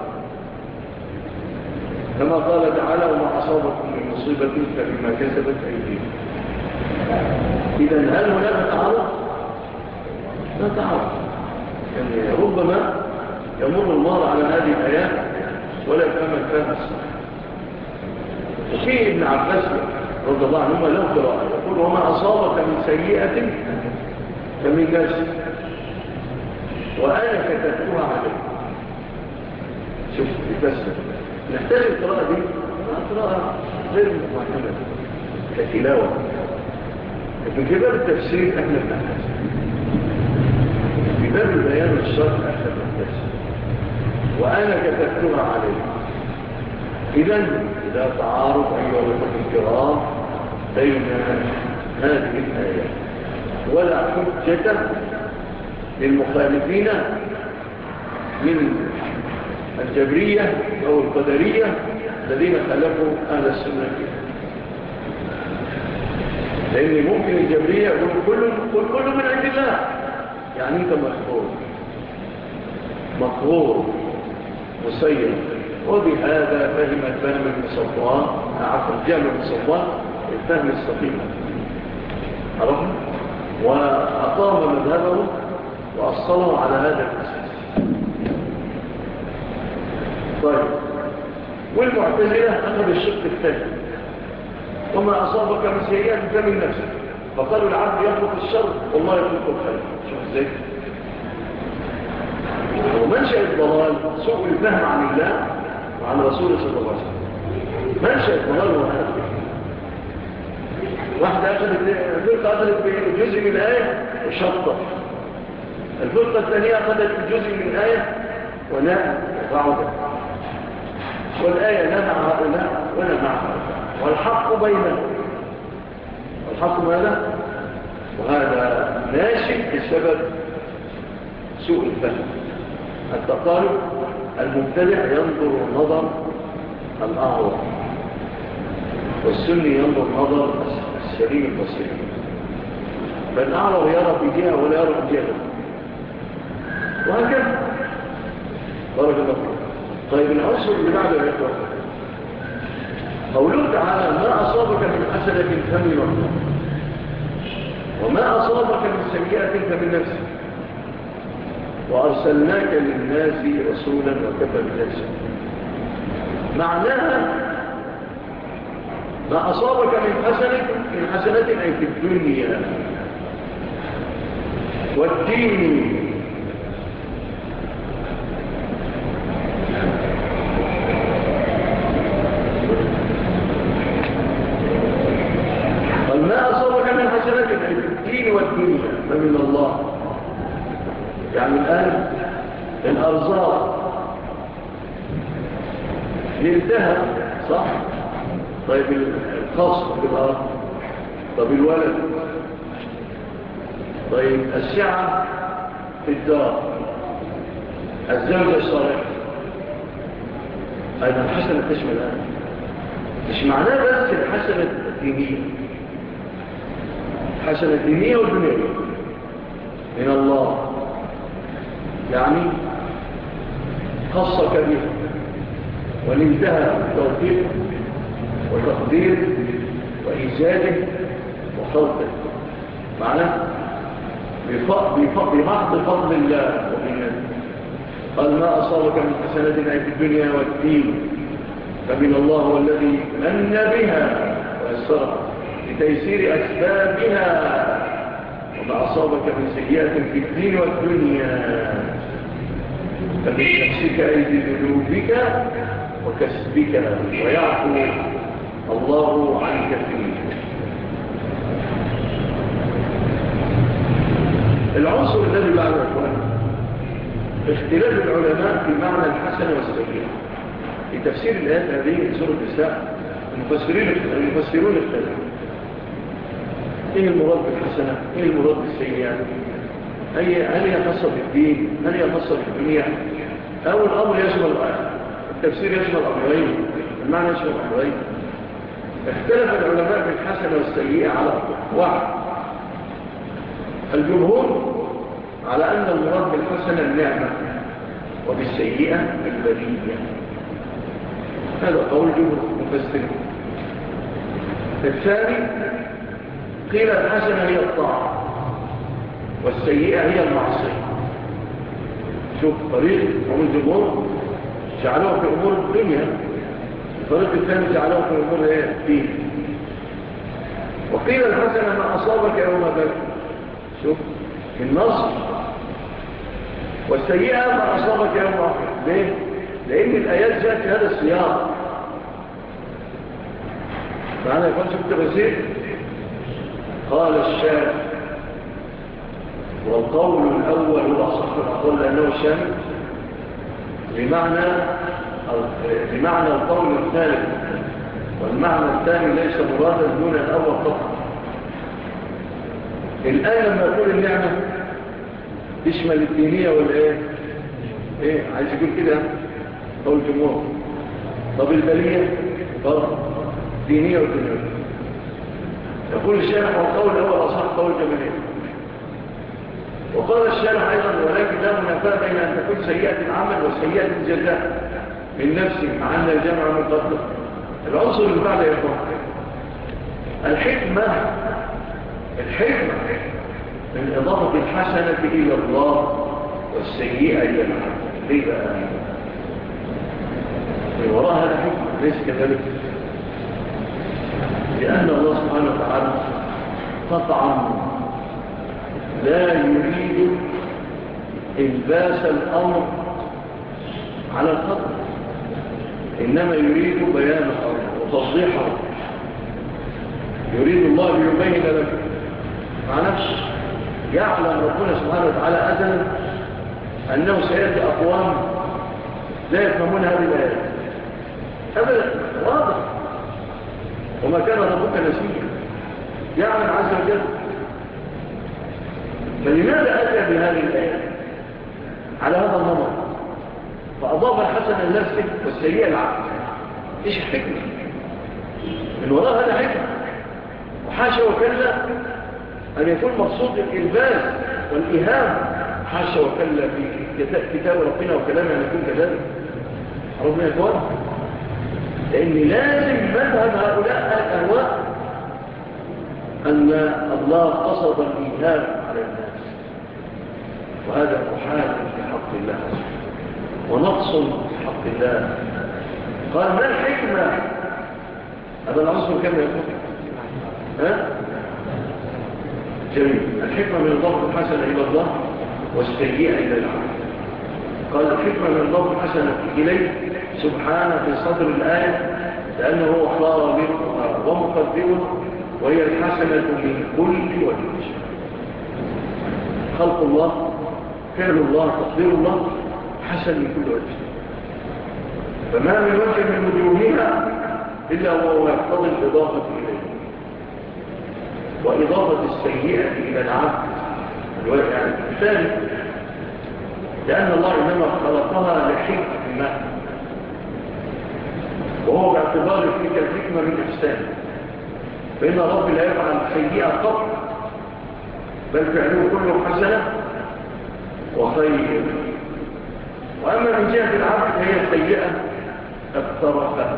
[SPEAKER 3] كما قال تعالى وما أصابكم من مصيبة فبما كسبت أيديكم. إذا هل هناك تعارض؟ لا تعارض. يعني ربما يمر المار على هذه الآيات ولا يفهم الفهم الصحيح. وفي ابن عباس رضي الله عنهما له قراءة يقول وما أصابك من سيئة فمن نفسك وأنا كتبتها عليك. شوف بتفسر نحتاج القراءة دي قراءة غير معتمدة كتلاوة، لكن في باب التفسير احنا بنحتاج، في باب البيان الشرع احنا بنحتاج وأنا كتبتها عليك. إذن لا تعارض أيها الأخوة الكرام بين هذه الآيات، ولا حجة للمخالفين من الجبرية أو القدرية الذين خلفوا أهل السنة، لأن ممكن الجبرية يقول كل من عند الله، يعني أنت مقهور مسير. وبهذا فهم الفهم المصفوان عفوا الجامع المصفوان الفهم السقيم عرفنا، وأقام مذهبه وأصله على هذا الأساس. طيب، والمعتزلة أخذ الشق الثاني وما أصابك من سيئة فمن نفسك، فقالوا العبد يخلق الشر والله يخلق الخير. شوف ازاي ومنشأ الضلال سوء الفهم عن الله وعن رسوله صلى الله عليه وسلم. منشأ الضلال هو هذا. واحدة الفرقة أخذت جزء من الآية وشطت، الفرقة الثانية أخذت جزء من الآية وناء وبعدت، والآية لا مع هؤلاء ولا مع هؤلاء، والحق بينهم. والحق ماذا؟ وهذا ناشئ بسبب سوء الفهم. حتى قالوا المبتدع ينظر نظر الأعور، والسني ينظر نظر السليم البصير. فالأعور يرى في جهة ولا يرى في جهة، وهكذا. بارك الله. طيب العنصر اللي بعده يا إخوة، قوله تعالى ما أصابك من حسنة فمن الله، وما أصابك من سيئة فمن نفسك، وأرسلناك للناس رسولا وكفى بالله. معناها ما أصابك من حسنة أي في الدنيا والدين. ما أصابك من حسنة أي في الدين والدنيا فمن الله. يعني الآن الأرزاق ينتهى صح؟ طيب القصر في الأرض، طيب الولد، طيب السعة في الدار، الزوجة الصالحة، أيضا الحسنة تشمل الآن. مش معناه بس الحسنة الدينية، الحسنة الدينية والدنيا من الله، يعني خصك به وانتهى التوفيق وتقدير وإيجاده وخلقه معناه بمحض فضل الله وإيمانه. قال ما أصابك من حسنة أي في الدنيا والدين فمن الله والذي من بها ويسرها لتيسير أسبابها، وما أصابك من سيئة في الدين والدنيا فمن نفسك أي بذنوبك وكسبك ويعفو الله عن كثير. العنصر الذي بعد أخوان اختلاف العلماء في معنى الحسنة والسيئة في تفسير الآيات هذه في سورة النساء. المفسرون اختلفوا ايه المراد بالحسنة، ايه المراد بالسيئة، هل هي خاصة بالدين، هل هي خاصة بالدنيا، أو الأمر يشمل التفسير يشمل أمرين، المعنى يشمل أمرين. اختلف العلماء في الحسنة والسيئة على واحد. الجمهور على أن المراد بالحسنة النعمة وبالسيئة البلية، هذا قول جمهور المفسرين. الثاني قيل الحسنة هي الطاعة والسيئة هي المعصية. شوف طريق أمور الجمهور جعلوها في أمور الدنيا، الطريق الثاني جعلوها في أمور الدين. وقيل الحسنة ما أصابك يوم بدر، شوف في النصر، والسيئة ما أصابك يوم آخر. ليه؟ لأن الآيات جاءت في هذا السياق. معنى يكون شفت بسيط. قال الشارع والقول الأول هو أصح الأقوال لأنه شامل بمعنى القول الثالث، والمعنى الثاني ليس مرادا دون الأول فقط. الآن لما يقول النعمة تشمل الدينية والإيه؟ إيه عايز يقول كده قول جمهور. طب البلية برضه دينية ودنيوية. يقول الشارع والقول الأول أصح قول جمالية. وقال الشارع أيضا ولكن لا منافاة بين أن تكون سيئة العمل وسيئة الجزاء من نفسه مع أن الجمع مقدر. العنصر اللي بعد يقول الحكمة من إضافة الحسنة إلى الله والسيئة إلى العمل. ليه بقى؟ من وراء هذا حكمة ليس كذلك، لأن الله سبحانه وتعالى قطعا لا يريد إلباس الأمر على الخطر، إنما يريد بيان الأمر وتوضيحه. يريد الله ليبين لك مع نفسه. يعلم ربنا سبحانه وتعالى أزلا أنه سيأتي أقوام لا يفهمون هذه الآيات أبدا، واضح. وما كان ربك نسيا، يعلم عز وجل. فلماذا أتى بهذه الآيات على هذا النمط؟ فأضاف الحسنة لنفسه والسيئة لعبد. إيش الحكمة؟ من وراء هذا حكمة. وحاشا وكلا أن يكون مقصود الإلباس والإيهام. حاشا وكلا في كتاب ربنا وكلامه أن يكون كذلك. ربنا يقول لأن لازم مذهب هؤلاء الأهواء أن الله قصد الإيهام على الناس، وهذا محال في حق الله ونقص في حق الله. قال ما الحكمة؟ هذا العنصر كم يكون؟ جميل. الحكمة من الله الحسنة إلى الله والسيئة إلى العبد. قال الحكمة من الله الحسنة إليه سبحانه في صدر الآية لأنه هو خالق ومقدر، وهي الحسنة من كل وجه. خلق الله، فعل الله، تقدير الله حسن من كل وجه. فما من وجه من وجوهها إلا وهو يقتضي الإضافة إليه، وإضافة السيئة إلى العبد يعني الثاني، لأن الله إنما خلقها لحكمة، وهو باعتبار تلك الحكمة من إحسانه. فإن رب لا يفعل سيئة قط، بل فعله كله حسنة وخير. وأما من جهة العبد فهي سيئة اقترفها،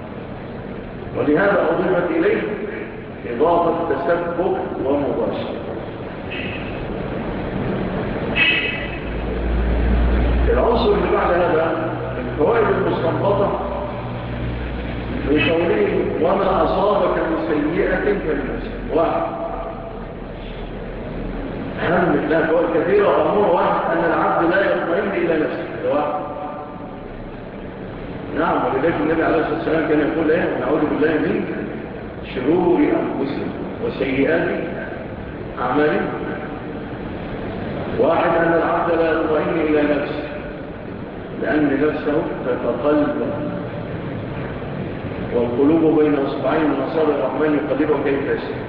[SPEAKER 3] ولهذا أضيفت إليه إضافة تسبب ومباشرة. العنصر اللي بعد هذا الفوائد المستنبطة من قوله وما أصابك من سيئة فلنفسك. واحد، أهم لا فوائد كثيرة، وأمور واحد أن العبد لا يطمئن إلى نفسه. واحد، نعم. ولذلك النبي عليه الصلاة والسلام كان يقول ايه؟ نعوذ بالله من شرور أنفسنا وسيئات أعمالنا. واحد، أن العبد لا يطمئن إلى نفسه لأن نفسه تتقلب، والقلوب بين أصبعين من أصابع الرحمن يقلبه كيف يشاء.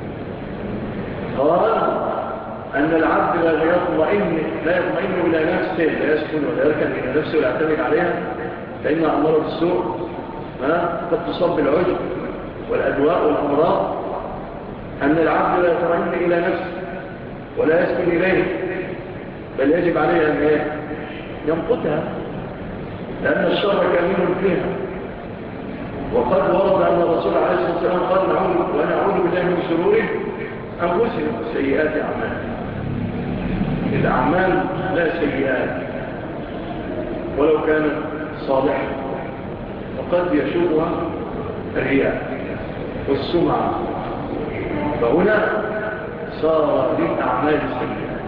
[SPEAKER 3] قال أن العبد لا يطمئن إلى نفسه، لا يسكن ولا يركن إلى نفسه ولا يعتمد عليها، فإن أمر السوء قد تصاب بالعجب والأدواء والأمراض. أن العبد لا يطمئن إلى نفسه ولا يسكن إليه، بل يجب عليه أن يمقتها، لأن الشر كامل فيها. وقد ورد أن الرسول عليه الصلاة والسلام قال ونعوذ بالله من شرور أنفسنا وسيئات أعمالنا. الأعمال لا سيئات ولو كانت صالحة، وقد يشوبها الرياء والسمعة، فهنا صار للأعمال سيئات.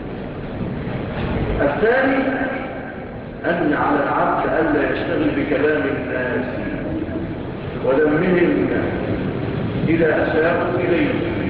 [SPEAKER 3] الثاني أن على العبد ألا يشتغل بكلام الناس وذمهم إذا أساءوا إليه،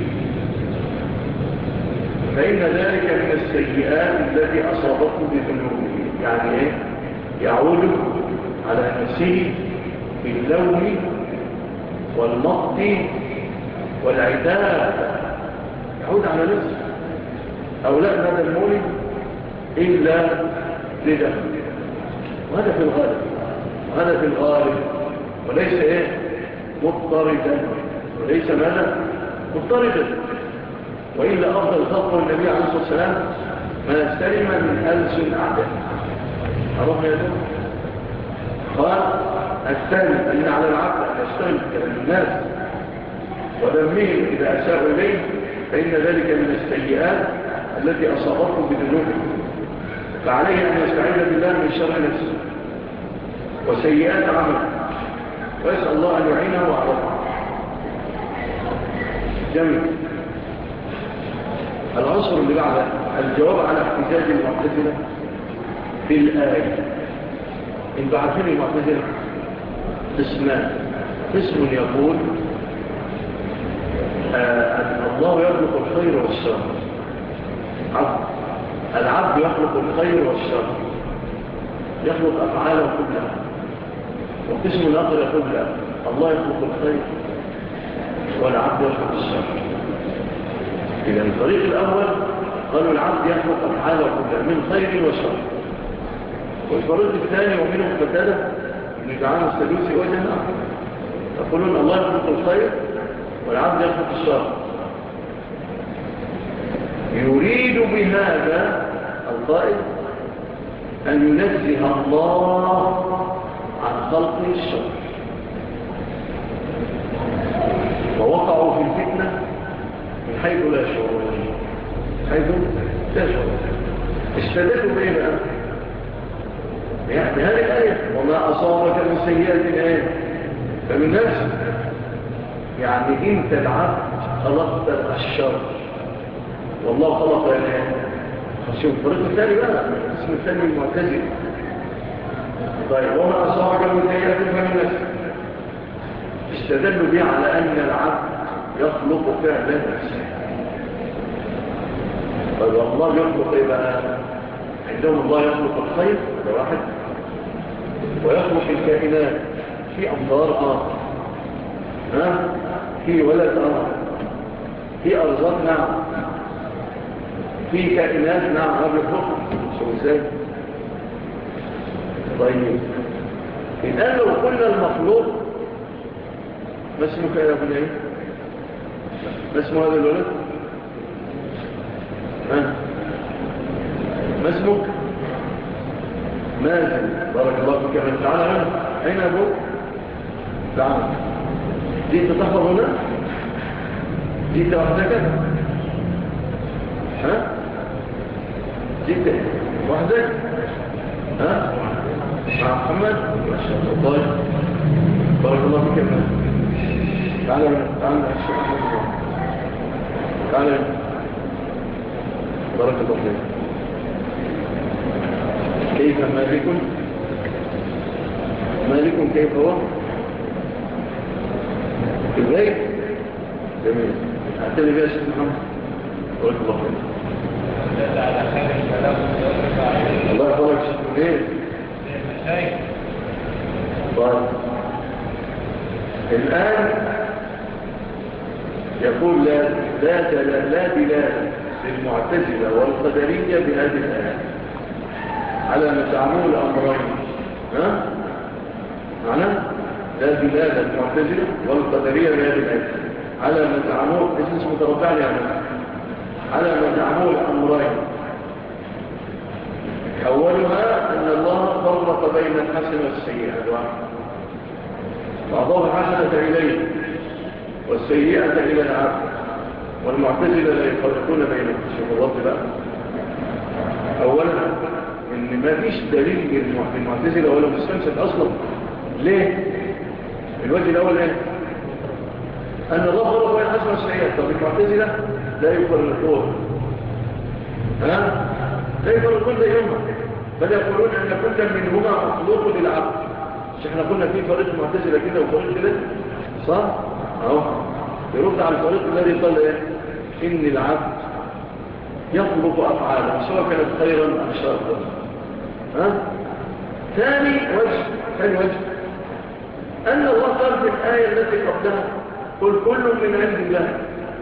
[SPEAKER 3] فإن ذلك من السيئات التي أصابته بذنوبه. يعني إيه؟ يعود على نفسه باللوم والمقت والعتاب، يعود على نفسه. أو لا هذا المولد إلا لده، وهذا في الغالب، وهذا في الغالب، وليس إيه؟ مضطردا، وليس ماذا؟ مضطردا. وإلا أفضل خطوة النبي عليه الصلاة والسلام ما سلم من ألسن أعداء. عرفنا يا دول؟ قال الثاني أن على العبد أن يشتغل بكلام الناس وذمهم إذا أساءوا إليه، فإن ذلك من السيئات التي أصابته بذنوبه، فعليه أن يستعيذ بالله من شر نفسه وسيئات عمله، ويسأل الله أن يعينه وعرفه. جميل. العنصر اللي بعده الجواب على احتجاج المعتزلة في الآية. انتوا عارفين المعتزلة قسمان. قسم يقول أن الله يخلق الخير والشر، العبد يخلق الخير والشر، يخلق أفعاله كلها. والقسم الآخر يقول لا، الله يخلق الخير والعبد يخلق الشر. إذا الطريق الأول قالوا العبد يخلق أفعاله كلها من خير وشر، والفريق الثاني ومنهم قتادة ابن جعان السدوسي وجماعة يقولون الله يخلق الخير والعبد يخلق الشر. يريد بهذا القائل أن ينزه الله عن خلقه الشر، ووقعوا في الفتنة من حيث لا يشعرون، حيث لا يشعرون. استدلوا بإيه بقى؟ يعني هذه الآية وما أصابك من سيئة آية فمن نفسك، يعني أنت العبد خلقت الشر والله خلق الآية. شوف الطريق الثاني بقى، اسم الثاني المعتزل. طيب وما أصابك من سيئة فمن نفسك، استدلوا به على أن العبد يخلق فعلا نفسه. طيب الله يخلق إيه بقى؟ عندهم الله يخلق الخير هذا واحد، ويخلق الكائنات في أمطار في ولد في أرزاق نعم، في كائنات نعم ما بيخلقوا شو ازاي؟ طيب الآن لو قلنا المخلوق ما اسمك يا ابن ايه؟ ما اسمه هذا الولد؟ ما اسمك؟ مازن بارك الله فيك. من تعالى هنا أين أبوك؟ تعالى جيت تحفظ هنا؟ جيت وحدك؟ جيت وحدك؟ مع محمد؟ ما شاء الله. طيب بارك الله فيك. تعالى هنا تعالى الشيخ أحمد تعالى هنا بارك الله فيك. كيف مالك كيف هو في البيت؟ جميل. اعتني بها شيخ محمد بارك الله فيك. الله يحفظك شيخ منين؟ طيب الآن يقول لا دلالة للمعتزلة والقدرية بهذه الآية على ما تعمل الأمرين. معنى لا دلالة المعتزلة والقدرية بهذه الآية على ما تعمل اسم متربع يعني على ما تعمل الأمرين. أولها أن الله فرق بين الحسن والسيئة وأضاف الحسنة إليه والسيئة إلى العبد، والمعتزلة لا يفرقون بين الشغلات بقى. أولا إن ما فيش دليل للمعتزلة ولا مستمسك أصلا. ليه؟ الوجه الأول إيه؟ أن الله فرق بين الحسنة والسيئة. طب المعتزلة لا يفرقون لا يفرقون بينهما، بل يقولون أن كل منهما مخلوق للعبد. مش احنا قلنا في فريق معتزلة كده وفريق كده صح؟ اهو يرد على الفريق الذي قال ايه؟ إن العبد يخلق أفعاله سواء كانت خيرا أم شرا. ثاني وجه أن الله قال في الآية التي قبلها قل كل من عند الله،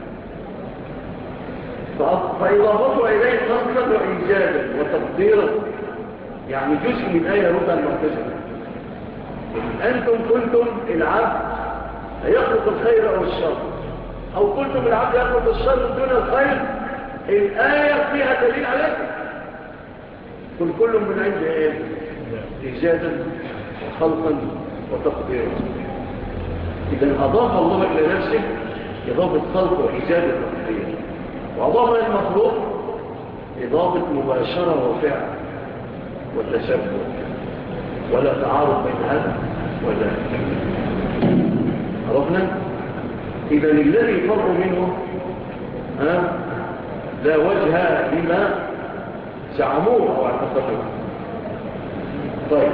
[SPEAKER 3] فإضافته إليه خلقا وإيجادا وتقديرا، يعني جزء من آية رد المعتزلة. أنتم كنتم العبد يخلق الخير أو الشر، أو قلتم العبد يخلق الشر دون الخير، الآية فيها دليل عليك. قل كل من عند إيه؟ إيجادا وخلقا وتقديرا. إذا أضاف الله إلى نفسه إضافة خلق وإيجاد وتقدير، وأضاف إلى المخلوق إضافة مباشرة وفعل وتشبه، ولا تعارض بين هذا ولا عرفنا. إذا الذي يفر منه لا وجه لما زعموه أو اعتقدوه. طيب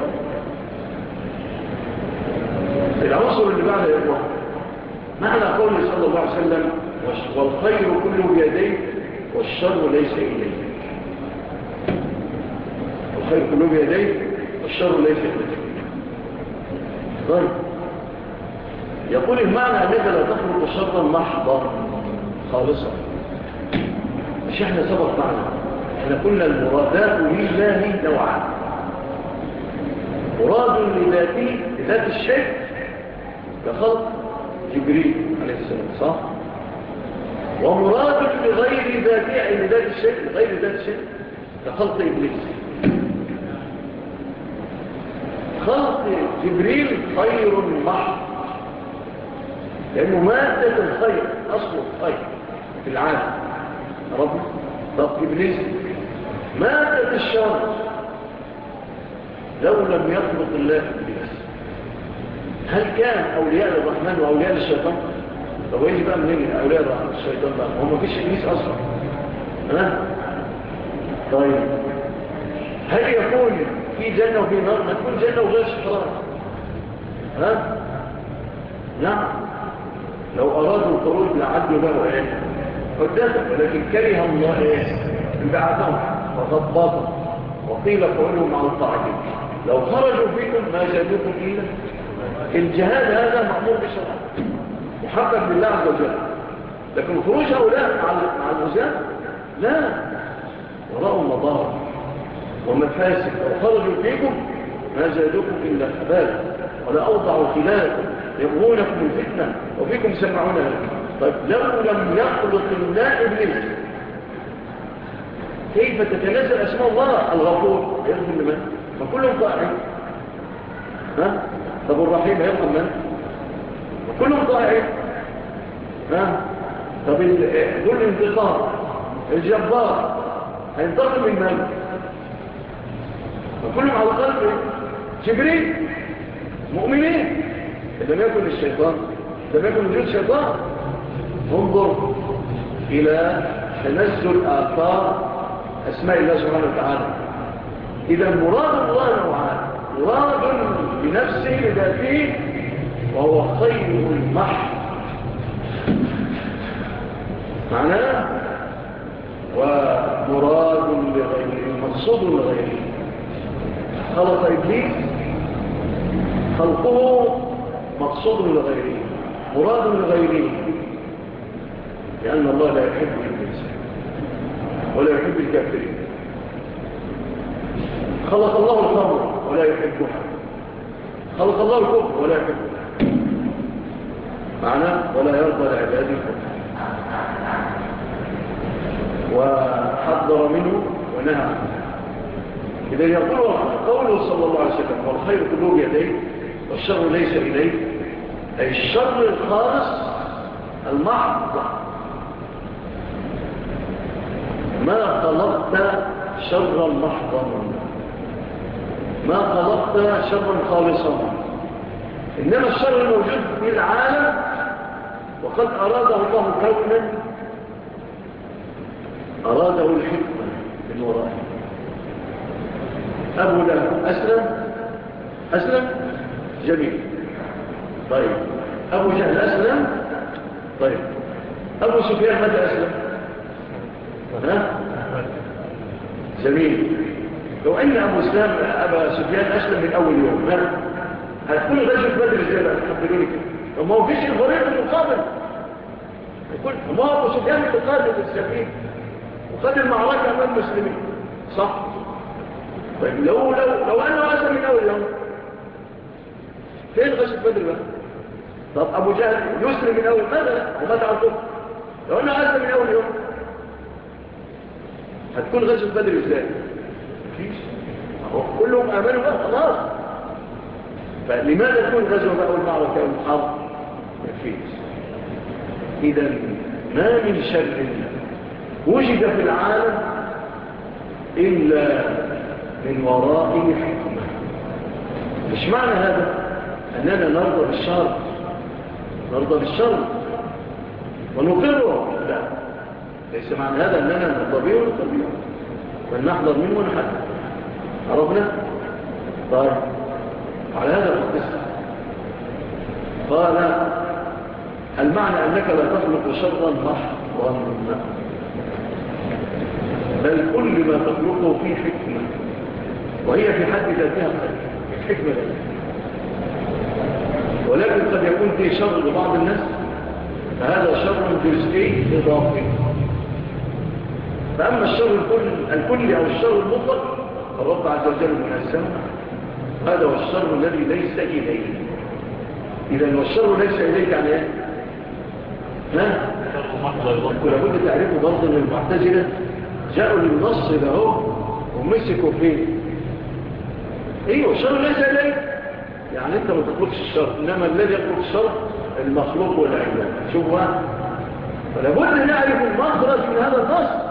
[SPEAKER 3] العنصر اللي بعد يا إخوة معنى قوله صلى الله عليه وسلم والخير كله بيديك والشر ليس إليك. الخير كله بيديك والشر ليس إليك. طيب يقول المعنى أنك لا تخلق شرا محضا خالصا. مش احنا سبق معنا، احنا قلنا المرادات لله نوعان. مراد لذاته لذات الشيء كخلق جبريل عليه السلام صح؟ ومراد لغير ذاته أي لذات الشيء غير ذات الشيء كخلق إبليس. خلق جبريل خير محض لأنه مادة الخير أصل الخير في العالم ربنا. طب إبليس مادة الشر لو لم يخلق الله إبليس هل كان أولياء الرحمن وأولياء الشيطان؟ طب ويجي بقى منين أولياء الرحمن والشيطان بقى؟ هم ما فيش إبليس أصلا. ها؟ طيب هل يكون في جنة وفي نار؟ ما تكون جنة وغير شيطان. ها؟ نعم لو أرادوا الخروج لعدوا له إيه؟ قدامه ولكن كره الله إيه؟ انبعاثهم وغضباتهم وقيل قولوا مع الطاعين لو خرجوا فيكم ما زادوكم إلا الجهاد هذا مأمور بشرع محقق بالله عز وجل. لكن خروج هؤلاء مع الغزاة لا وراءوا مضار ومفاسد لو خرجوا فيكم ما زادوكم إلا خبالا ولا أوضعوا خلالكم يبغونكم الفتنة وفيكم سمعون لكم. طيب لو لم يخلق الله إبليس كيف تتنزل أسماء الله الغفور يرحم لمن؟ فكلهم طائعين. ها؟ طب الرحيم يرحم من؟ وكلهم طائعين. ها؟ طب ذو الانتقام الجبار هينتقم من من؟ وكلهم على قلب جبريل مؤمنين. لم يكن الشيطان لم يكن وجود شيطان. انظر إلى تنزل آثار أسماء الله سبحانه وتعالى. إذا مراد الله نوعان مراد بنفسه لذاته وهو خير المحض معناه ومراد لغيره مقصود لغيره. خلق إبليس خلقه مقصود لغيره مراد لغيره لأن الله لا يحب الإبليس ولا يحب الكافرين. خلق الله الخمر ولا يحبها خلق الله الكفر ولا يحبها معناه ولا يرضى لعباده الكفر وحذر منه ونهى عنه. إذا يقول قوله صلى الله عليه وسلم والخير كله بيديه والشر ليس إليه أي الشر الخالص المحض. ما خلقت شرا محضا ما خلقت شرا خالصا إنما الشر الموجود في العالم وقد أراده الله كونا أراده الحكمة من ورائه. أبو لهب أسلم جميل. طيب أبو جهل أسلم. طيب أبو سفيان متى أسلم؟ ها؟ جميل. لو أن أبا سفيان أسلم من أول يوم هتكون غزوة بدر ازاي بقى تخبروني كده؟ وما هو فيش الفريق المقابل ما هو أبو سفيان متقابل بالسفين وخد المعركة أمام المسلمين صح؟ طيب لو أنه أسلم من أول يوم فين غزوة بدر بقى؟ طب أبو جهل يسلم من أول ماذا؟ وما تعرفون؟ لو أنه أسلم من أول يوم هتكون غزوة بدر ازاي؟ مفيش كلهم آمنوا بقى خلاص. فلماذا تكون غزوة بقى والمعركة والحرب؟ مفيش. إذا ما من شر وجد في العالم إلا من ورائه حكمة. مش معنى هذا أننا نرضى بالشر ونقره لا ليس معنى هذا أننا نرضى به ونقر به بل نحضر منه ونحدث. عرفنا؟ طيب على هذا القصة قال المعنى أنك لا تخلق شرا محضا بل كل ما تخلقه فيه حكمة وهي في حد ذاتها حكمة لك. ولكن قد يكون فيه شر لبعض الناس فهذا شر جزئي إضافي. فأما الشر الكلي أو الشر المطلق فالرب عز وجل منزه هذا هو الشر الذي ليس إليك. إذا والشر ليس إليك يعني إيه؟ ها؟ لابد تعرفوا برضه ان المعتزلة جاءوا للنص ده هو ومسكوا فيه. ايوه الشر ليس إليك، يعني انت ما تطلقش الشر، انما الذي يطلق الشر المخلوق والعباد. شوف بقى، فلابد نعرف المخرج من هذا النص.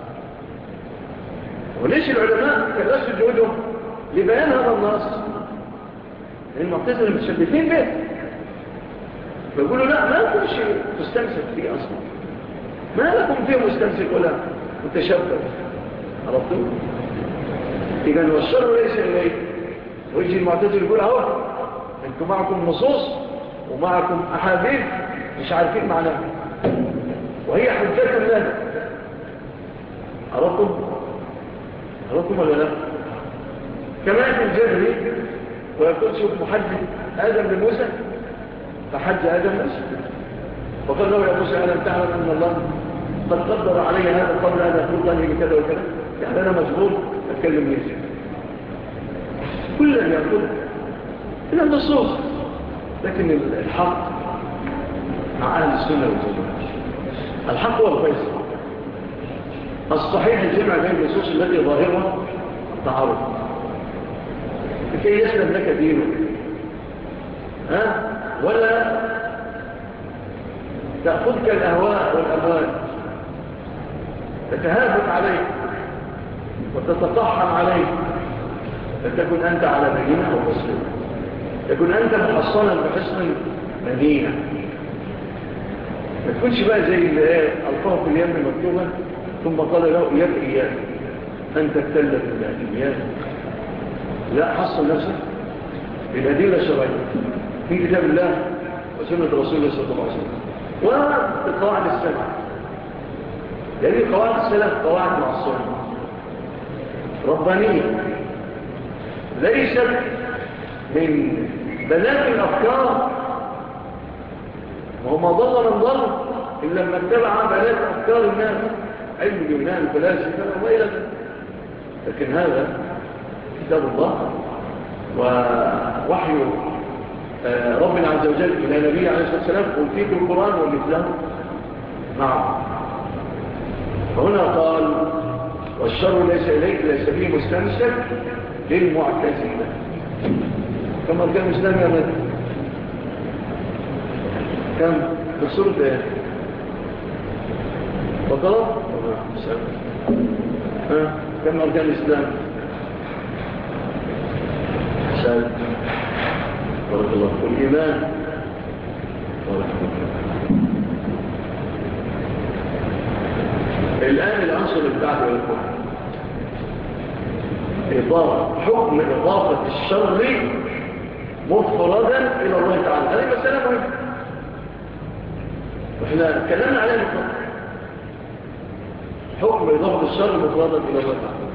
[SPEAKER 3] وليش العلماء كلاسوا جهودهم لبيان هذا النص؟ المعتزلة متشبثين به، فيقولوا لا ما كل شيء مستمسك فيه أصلا، ما لكم فيه مستمسك ولا متشبث. عرفتوا؟ إذن والشر ليس إليه. ويجي المعتزل يقول اهو انتم معكم نصوص ومعكم أحاديث مش عارفين معناها وهي حجة لنا. عرفتم ولا لا؟ كمان في الجبري ويقول شوف محجة آدم لموسى، فحج آدم موسى وقال له يا موسى ألم تعلم أن الله قد قدر علي هذا قبل أن أقول الله بكذا وكذا، يعني أنا مجبور أتكلم ليش كلا يقول إلى النصوص. لكن الحق مع أهل السنة والجماعة، الحق هو الفيصل الصحيح، الجمع بين النصوص التي ظاهرها التعارض لكي يسلم لك دينك، ولا تأخذك الأهواء والأموال تتهافت عليك وتتطحن عليك، فتكون أنت على مدينة أو مسلم، تكون أنت محصنا بحسن مدينة، ما تكونش بقى زي اللي ألقاه في اليم مكتوبة ثم قال له إياك أن تبتل بالله. لا، حصل نفسك بالأدلة الشرعية في كتاب الله وسنة رسول الله صلى الله عليه وسلم وبقواعد السلف، لأن قواعد السلف قواعد معصومة ربانية ليست من بنات الأفكار، وهو ما ضل من ضل إلا لما اتبع بنات أفكار الناس، علم اليونان الفلاسفة وإلى ذلك. لكن هذا كتاب الله ووحي ربنا عز وجل إلى نبي عليه الصلاة والسلام، أوتيت القرآن ومثله معه. فهنا قال والشر ليس إليك ليس به مستمسك للمعتزلة. كما كان الإسلام يا مدى كم بصورة ايه بطلب كم أركان الإسلام سأل بارك الله والإيمان بارك الله. الآن العنصر البعد والكفر حكم إضافة الشر مفردا إلى الله تعالى، هذه مسألة مهمة وإحنا كلامنا عليها مفرد. حكم إضافة الشر مفردا إلى الله تعالى.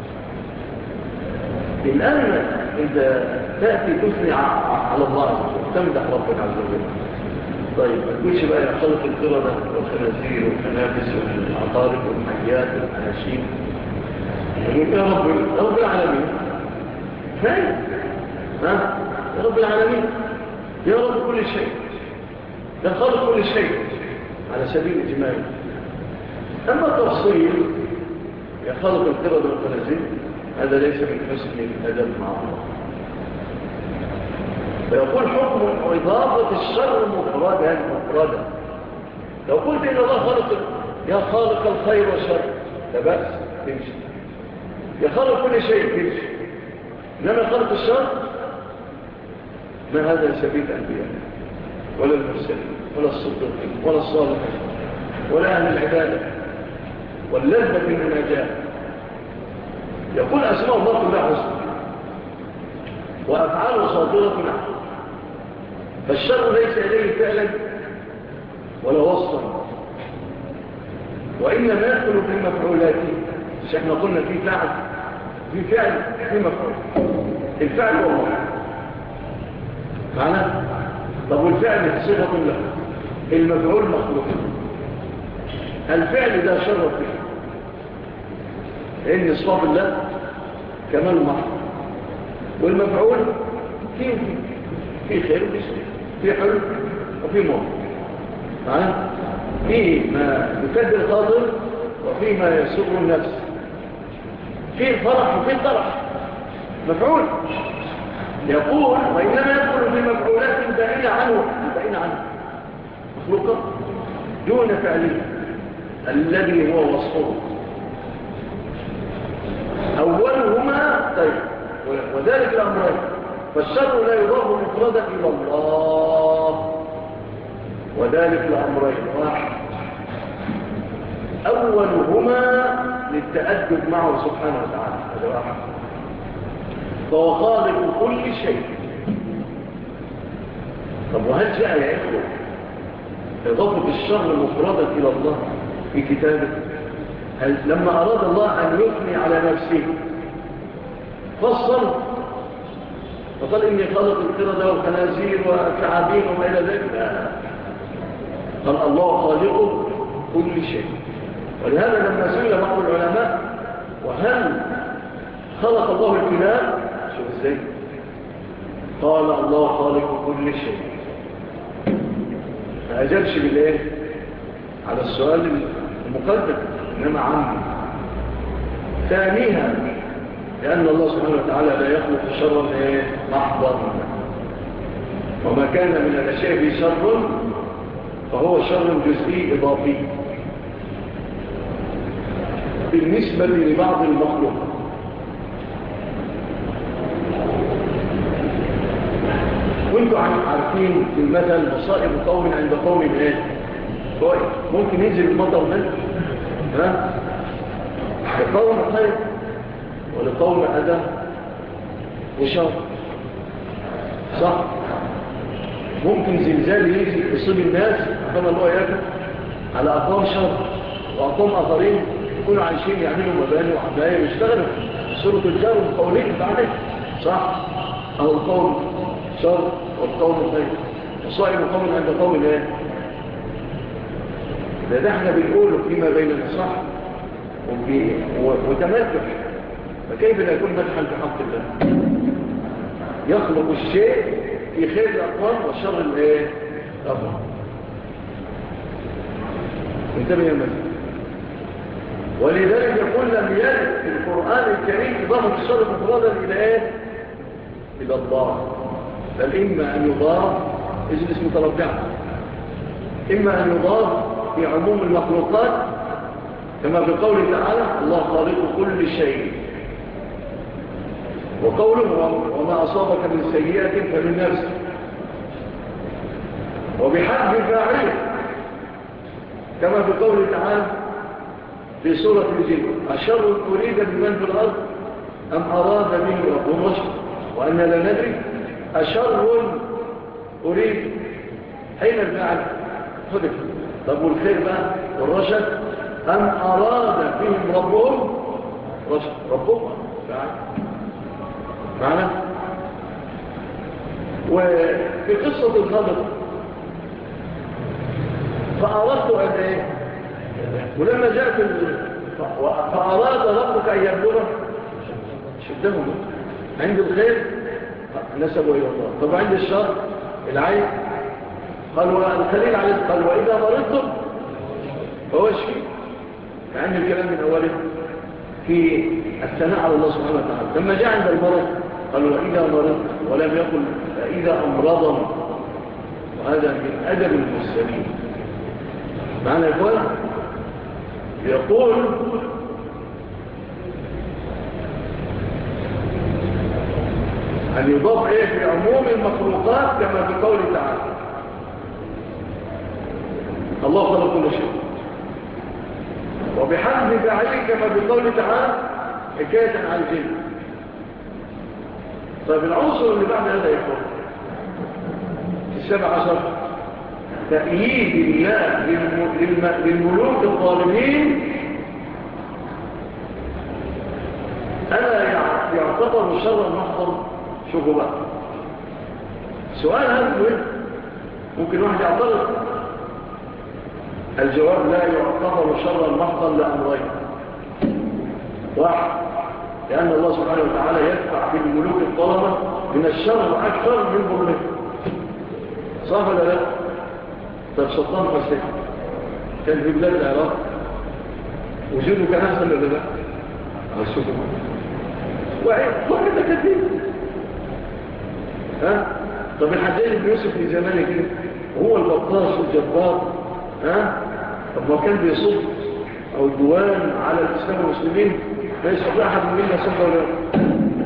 [SPEAKER 3] الآن أنت تأتي تثني على الله عز وجل، تمدح ربك عز وجل. طيب ما تقولش بقى يا خلق القردة والخنازير والخنافس والعقارب والحيات والحناشين، يقول يا رب العالمين فاهم؟ يا رب العالمين، يا رب كل شيء، يا خالق كل شيء على سبيل الإجمال. أما تفصيل يا خالق القردة والخنازير هذا ليس من حسن الأدب مع الله. فيقول حكم إضافة الشر مفردا. لو قلت إن الله خالق يا خالق الخير والشر لا بأس تمشي، يا خالق كل شيء تمشي، إنما خالق الشر ما هذا سبيل الأنبياء ولا المرسلين ولا الصديقين ولا الصالحين ولا أهل العبادة واللذة المناجاة. يقول أسماء الله كلها حسنى وأفعاله صادرة عنه، فالشر ليس إليه فعلا ولا وصفا، وإنما يدخل في مفعولاته. مش احنا قلنا في فعل في مفعول، الفعل هو الله معنى. طب والفعل صفة له، المفعول مخلوق، الفعل ده شرف فيه لأن صفات الله كمال محض، والمفعول في خير وفي شر، في حلو وفي مر. في ما يكد الخاطر وفي ما يسر النفس، في الفرح وفي الطرح مفعول. يقول وإنما يدخل في مفعولات بعيدة عنه مخلوقة دون فعله الذي هو وصفه. أولهما طيب وذلك الأمرين، فالشر لا يضاف مفردا إلى الله، وذلك الأمرين واحد، أولهما للتأدب معه سبحانه وتعالى، هذا واحد، فهو خالق كل شيء. طب وهل جاء يا إخوة إضافة الشر مفردا إلى الله في كتابه؟ هل لما أراد الله أن يثني على نفسه فصل فقال إني خلق القردة والخنازير والثعابين وما إلى ذلك؟ قال الله خالق كل شيء. ولهذا لما سئل بعض العلماء وهل خلق الله الكلاب؟ شوف ازاي قال الله خالق كل شيء، ما أجابش بالإيه على السؤال المقدم، إنما عنه. ثانيها لأن الله سبحانه وتعالى لا يخلق شرا محضا، وما كان من الأشياء في شر فهو شر جزئي إضافي بالنسبة لبعض المخلوق. وانتوا عارفين في المثل مصائب قوم عند قوم ممكن ينزل المطر ده لقوم خير ولقوم أذى وشر، صح؟ ممكن زلزال يجي يصيب الناس كما الله يأكل على أقوام شر، وأقوام آخرين يكونوا عايشين يعملوا مباني وعباية ويشتغلوا سورة الجار والقولين بعدين، صح؟ أو القوم شر والقوم خير، وصائب قوم عند قوم ده احنا بنقوله فيما بيننا، صح؟ وتمدح، فكيف لا يكون مدحا في حق الله؟ يخلق الشيء في خير الأقوام وشر الأقوام. انتبه يا مجد. ولذلك يقول لم يرد في القرآن الكريم إضافة الشر مفردا إلى الله، بل إما أن يضاف اجلس متربعا، إما أن يضاف في عموم المخلوقات كما في قوله تعالى الله خالق كل شيء، وقوله وما أصابك من سيئة فمن نفسك، وبحد فاعله كما في قوله تعالى في سورة الجن أشر أريد بمن في الأرض أم أراد به ربهم رشد وأن لا ندري أشر أريد حين الفعل حدث. طب والخير بقى والرشد أم أراد بهم ربهم رشد، ربهم فعل معنا. وفي قصة الخضر فأردت أن ولما جاءت فأراد ربك أن يبلغ شدهم عند الخير نسبوا إلى الله، طب عند الشر العين قال والخليل عليه قال وإذا مرضتم فهو يشفي، عند الكلام من أوله في الثناء على الله سبحانه وتعالى. لما جاء عند المرض قال وإذا مرضت ولم يقل فإذا أمرضهم، وهذا من أدب المرسلين معنى يا إخوان. يقول أن يضاف في عموم المخلوقات كما في قوله تعالى الله خلق كل شيء، وبحمد فاعله كما في قوله تعالى حكاية عن الجن. طيب العنصر اللي بعد هذا يقول 17 تأييد الله للملوك الظالمين ألا يعتبر شرا محضا؟ شوفوا بقى سؤال هذا ممكن واحد يعترض، الجواب لا يعتبر شرا محضا لأمرين. واحد لأن الله سبحانه وتعالى يدفع في الملوك الظلمة من الشر أكثر من ظلمه. صح ولا لا؟ طب صدام حسين كان في بلاد العراق وجوده كان أحسن ولا لا؟ على السكون وحدة كثير. ها؟ طب الحجاج بن يوسف في زمانه كده وهو البطاش والجبار، ها؟ طب ما كان بيصد أو الدوان على الإسلام والمسلمين لا يستطيع أحد منا صد ولا لا.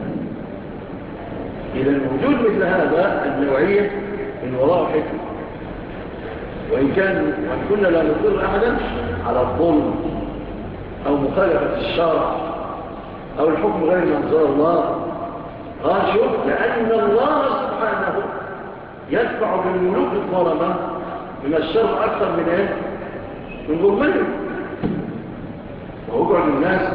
[SPEAKER 3] إذا وجود مثل هذا النوعية من وراء حكمة، وإن كنا لا نضر أحدا على الظلم أو مخالفة الشرع أو الحكم غير ما أنزل الله. شوف، لأن الله سبحانه يدفع بالملوك الظلمة من الشر أكثر من إيه؟ من ظلمهم. وأقعد الناس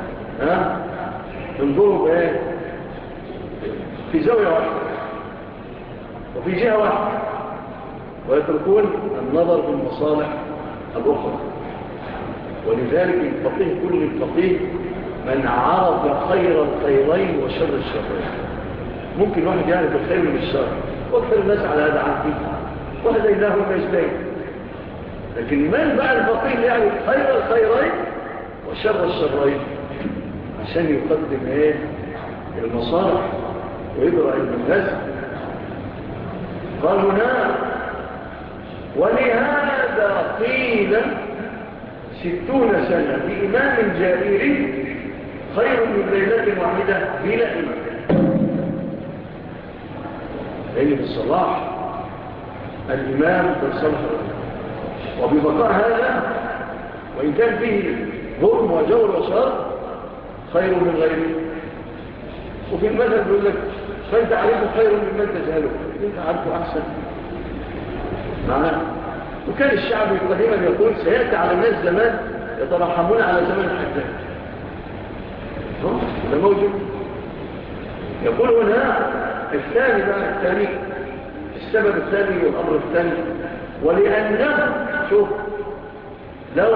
[SPEAKER 3] ينظروا بإيه؟ في زاوية واحدة وفي جهة واحدة، ويتركون النظر في المصالح الأخرى. ولذلك الفقيه كل الفقيه من عرف خير الخيرين وشر الشرين. ممكن واحد يعرف الخير من الشر، واكثر الناس على هذا عارفين، وهديناهم النجدين. لكن من بقى الفقيه اللي يعرف خير الخيرين وشر الشرين عشان يقدم ايه المصالح ويدرع المنهز. قالوا نعم، ولهذا قيل 60 سنة بإمام جائر خير من ليلة واحدة بلا إمام. لأن بالصلاح الإمام بالصلاح وببقاء هذا وإن كان فيه ظلم وجور وشر خير من غيره. وفي المثل بيقول لك فأنت عليكم خير ممن تجهله، أنت عارفه أحسن معناه. وكان الشعب قديما يقول سيأتي على الناس زمان يترحمون على زمن الحجاج. ده موجود. يقول هنا الثاني بقى الثاني السبب الثاني والأمر الثاني، ولأنه شوف لو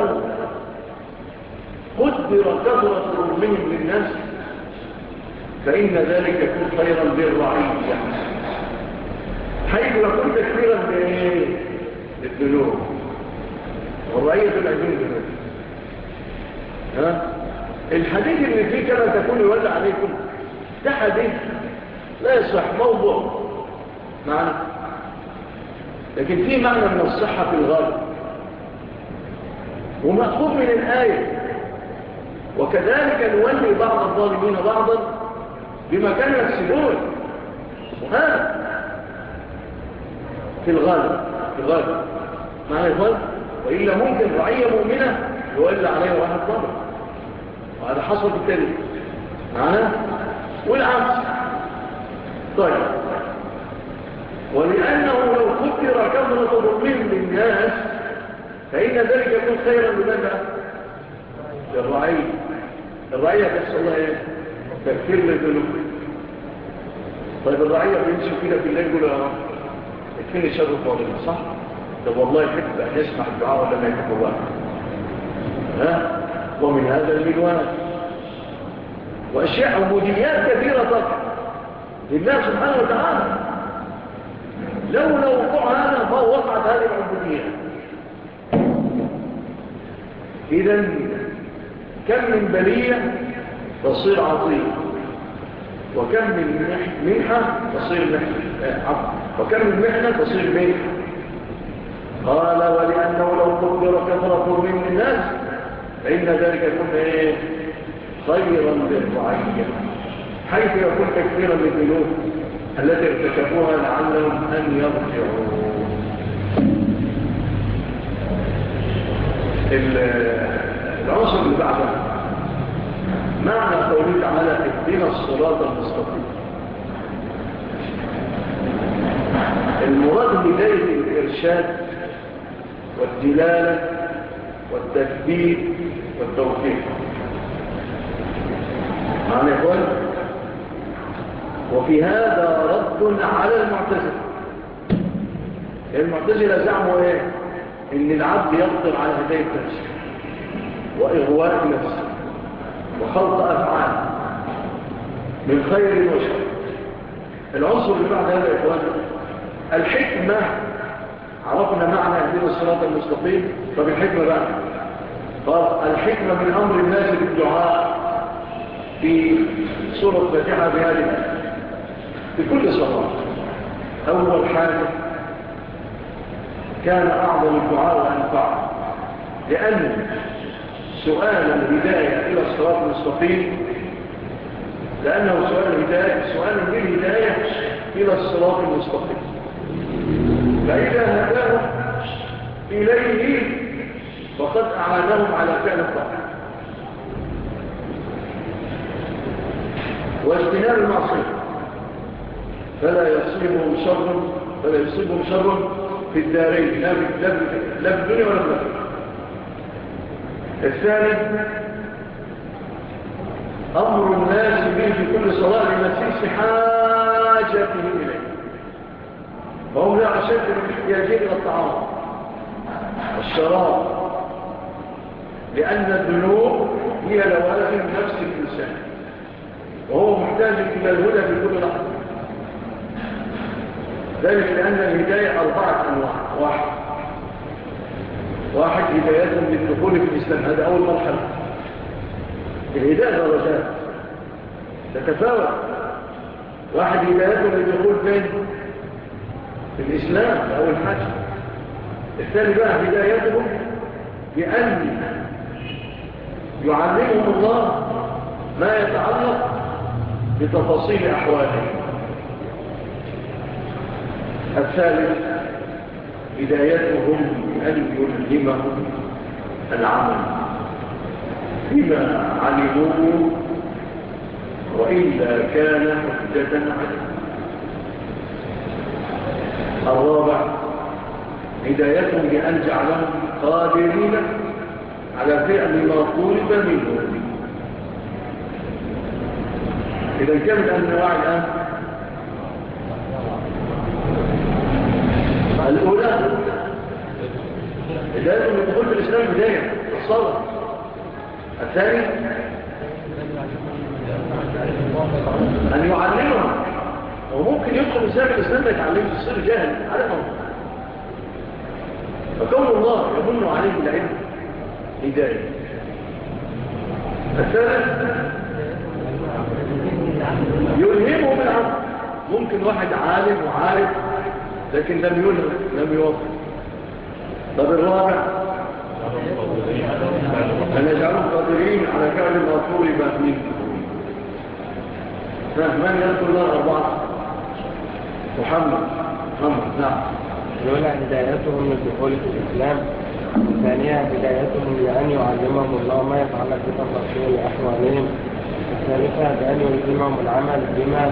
[SPEAKER 3] قدر كثرة ظلمهم للناس فإن ذلك يكون خيرا للرعية، حيث يكون تكفيرا للذنوب، والرعية العجون ذنوب. الحديث اللي فيه كما تكون يولى عليكم ده حديث لا يصح، موضوع معنى، لكن فيه معنى من الصحة في الغالب ومأخوذ من الآية. وكذلك نولي بعض الظالمين بعضا بما كانوا يكسبون، وهذا في الغالب معنى الغالب. وإلا ممكن رعية مؤمنة يولى عليها واحد ظالم، وهذا حصل بالتالي معنى والعكس. طيب، ولأنه لو قدر كثرة ظلمهم للناس فإن ذلك يكون خيرا لمن للرعية. الرعية بس الله تكفير للذنوب. طيب الرعية بيمشي كده في الليل يقول يكفيني شر الظالم، صح؟ طب والله يحب أن يسمع الدعاء ولا ما يحب الله؟ ومن هذا المنوال وأشياء عبوديات كثيرة تقع لله سبحانه وتعالى. لولا وقوع هذا ما وقعت هذه العبوديات. إذن كم من بلية تصير عطية، وكم من منحة تصير محنة، وكم من محنة تصير منحة. قال ولأنه لو قدر كثرة من الناس فإن ذلك يكون خيرا للرعية، حيث يكون تكفيرا للذنوب التي ارتكبوها لعلهم أن يرجعوا. العنصر اللي بعده معنى قوله تعالى اهدنا الصراط المستقيم. المراد بداية الإرشاد والدلالة والتثبيت والتوفيق. معنى يقول وفي هذا رد على المعتزلة. المعتزلة زعموا ان العبد يقدر على هداية نفسه وإغواء نفسه وخلق أفعال من خير وشر، العنصر اللي بعد هذا يا إخوان الحكمة. عرفنا معنى اهدنا الصراط المستقيم. طب الحكمة بقى قال الحكمة من أمر الناس بالدعاء في سورة فاتحة بهذه في كل صلاة. أول حاجة كان أعظم الدعاء وأنفعه، لأن سؤال الهداية إلى الصراط المستقيم لأنه سؤال بالهداية إلى الصراط المستقيم، فإذا هداهم إليه فقد أعانهم على فعل الطاعة واجتناب المعصية، فلا يصيبهم شر في الدارين، لا في الدنيا ولا في الآخرة. الثاني أمر الناس به في كل صلاة لمسيس حاجتهم إليه، فهم لا أشد من احتياجين إلى الطعام والشراب، لأن الذنوب هي لوازم نفس الإنسان وهو محتاج إلى الهدى في كل لحظة. ذلك لأن الهداية 4 أنواع. واحد هداية للدخول في الإسلام، هذا أول مرحلة. الهداية درجات تتفاوت. واحد هداية للدخول في الإسلام أول حاجة. الثاني بقى هدايتهم بأن يعلمهم الله ما يتعلق بتفاصيل أحوالهم. الثالث هدايتهم بأن يلهمهم العمل بما علموه وإلا كان حجة عليه. الرابع هدايتهم بأن جعلهم قادرين على فعل ما طلب منهم. إذا كم الأنواع الآن؟ الأولى هدايتهم للدخول في الإسلام بداية الصلاة. الثاني أن يعلمهم، وممكن يدخل الإسلام ما يتعلمش يصير جاهل عارفهم، فكون الله يمن عليه العلم هداية. الثالث يلهمهم العلم. ممكن واحد عالم وعارف لكن لم يلهم لم يوفق. طب الرابع أن يجعلهم قادرين على فعل ما طلب منهم. من يذكر الله 4؟ محمد. نعم.
[SPEAKER 2] الأولى هدايتهم للدخول في الإسلام. الثانية هدايتهم لأن يعلمهم الله ما يتعلق بتفاصيل أحوالهم. الثالثة بأن يلزمهم العمل بما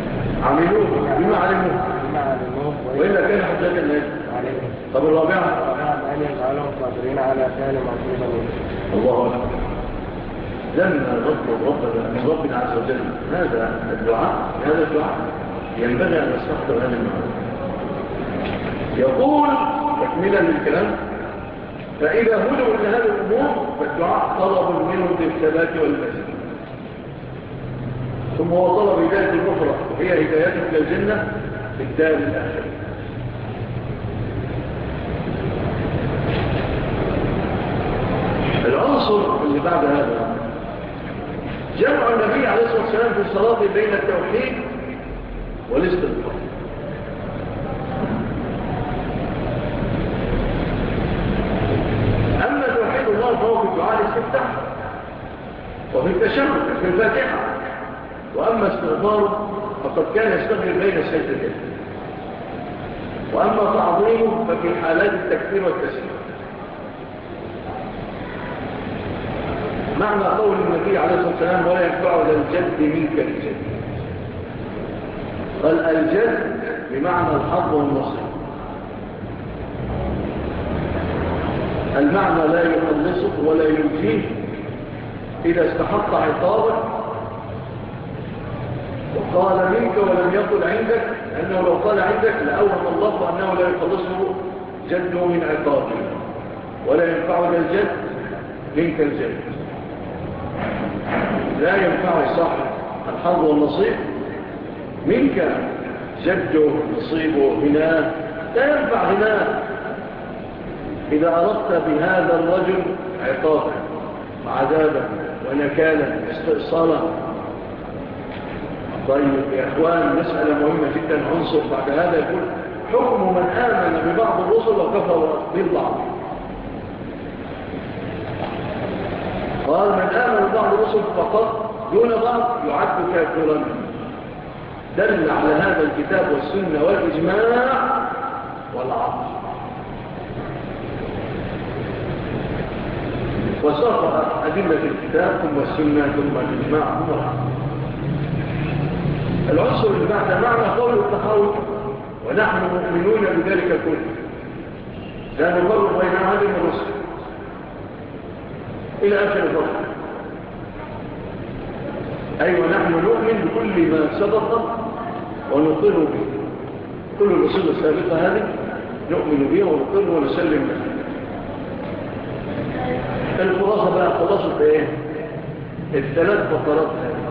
[SPEAKER 2] علموه
[SPEAKER 3] وإلا كان حجة
[SPEAKER 2] عليهم.
[SPEAKER 3] طب الرابعة
[SPEAKER 2] بأن يجعلهم قادرين على فعل ما طلب منهم.
[SPEAKER 3] الله أكبر. لما نطلب ربنا من ربنا عز وجل هذا الدعاء ينبغي أن نستحضر هذا المعنى. يقول تكملا للكلام: فإذا هدوا إلى هذه الأمور فالدعاء طلب منهم للثبات والمزيد. ثم هو طلب هداية الأخرى وهي هدايته إلى الجنة في الدار الآخرة. العنصر اللي بعد هذا جمع النبي عليه الصلاة والسلام في الصلاة بين التوحيد والاستغفار. أما توحيد الله فهو في الدعاء الاستفتاح وفي التشهد في الفاتحة، وأما استغفاره فقد كان يستغفر بين السجدتين، وأما تعظيمه ففي حالات التكفير والتسليم. معنى قول النبي عليه الصلاة والسلام: ولا ينفع ذا الجد منك الجد. قال الجد بمعنى الحظ والنصر. المعنى لا يخلصه ولا ينجيه إذا استحق عقابك وقال منك ولم يقل عندك، لأنه لو قال عندك لأوهم الله أنه لا يخلصه جده من عقابه. ولا ينفع ذا الجد منك الجد. لا ينفع صاحب الحظ والنصيب منك جده نصيبه غناه، لا ينفع غناه إذا أردت بهذا الرجل عقابا وعذابا ونكالا واستئصالا. طيب يا إخوان، مسألة مهمة جدا. عنصر بعد هذا يقول حكم من آمن ببعض الرسل وكفر بالبعض. قال من آمن ببعض الرسل فقط دون بعض يعد كافرا. دل على هذا الكتاب والسنة والإجماع والعقل. وساق أدلة الكتاب ثم السنة ثم الإجماع ثم العقل. العنصر اللي بعد معنى قول التحاول، ونحن مؤمنون بذلك كله، لا نفرق بين أحد من الرسل إلى آخر الفصل. أيوة، نحن نؤمن بكل ما سبق ونقر به. كل الرسل السابقة هذه نؤمن بها ونقر ونسلم بها. الخلاصة بقى خلاصة ايه؟ الثلاث فقرات هذه.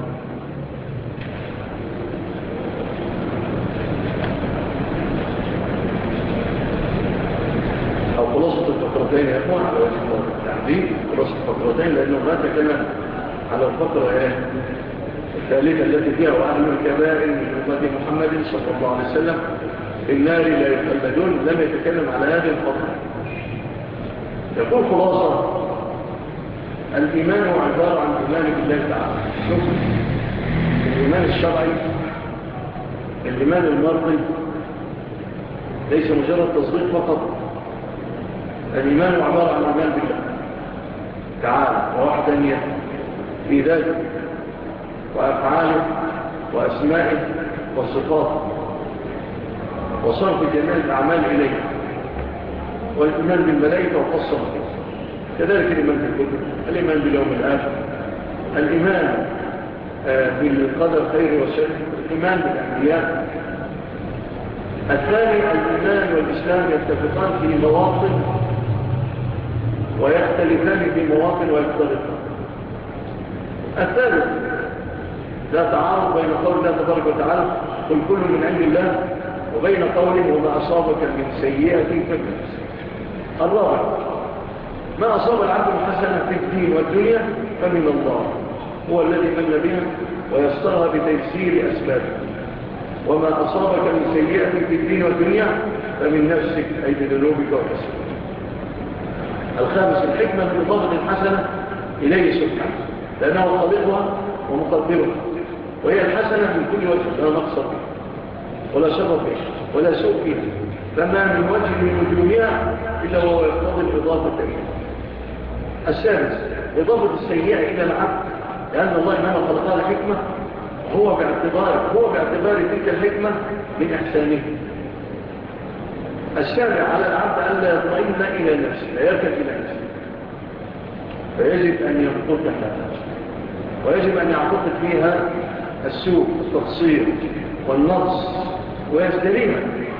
[SPEAKER 3] أو خلاصة الفقرتين يا أخوان على وجه التعديل. خلاصة الفقرتين لأنه ما تكلم على الفقرة ايه؟ الثالثة التي فيها وأهل الكبائر من أمة محمد صلى الله عليه وسلم في النار لا يخلدون. لم يتكلم على هذه الفقرة. يقول خلاصة الإيمان عبارة عن إيمان بالله تعالى. شوف الإيمان الشرعي، الإيمان المرضي ليس مجرد تصديق فقط. الإيمان عبارة عن إيمان بالله تعالى ووحدانيته في ذاته وأفعاله وأسمائه وصفاته وصرف جميع الأعمال إليه، والإيمان بالملائكة وخاصة كذلك الإيمان بالكتب، الإيمان باليوم الآخر، الإيمان بالقدر خير وشر، الإيمان بالأنبياء. الثاني الإيمان والإسلام يتفقان في مواطن ويختلفان في مواطن ويختلفان. الثالث لا تعارض بين قول الله تبارك وتعالى قل كل من عند الله وبين قوله وما أصابك من سيئة فبنفسك. الرابع ما أصاب العبد الحسنة في الدين والدنيا فمن الله، هو الذي من بها ويسرها بتيسير أسبابه. وما أصابك من سيئة في الدين والدنيا فمن نفسك أي بذنوبك وكسبك. الخامس الحكمة في إضافة الحسنة إليه سبحانه لأنه خالقها ومقدرها، وهي الحسنة من كل وجه لا نقص فيها ولا شر فيها ولا سوء فيها، فما من وجه من وجوهها إلا وهو يقتضي الإضافة إليها. السادس إضافة السيئة إلى العبد لأن الله إنما خلقها الحكمة هو باعتبار تلك الحكمة من إحسانه. السابع على العبد أن لا يطمئن إلى نفسه، لا يركب إلى نفسه، فيجب أن ينقضها ويجب أن يعتقد فيها السوء والتقصير والنقص ويستلمها.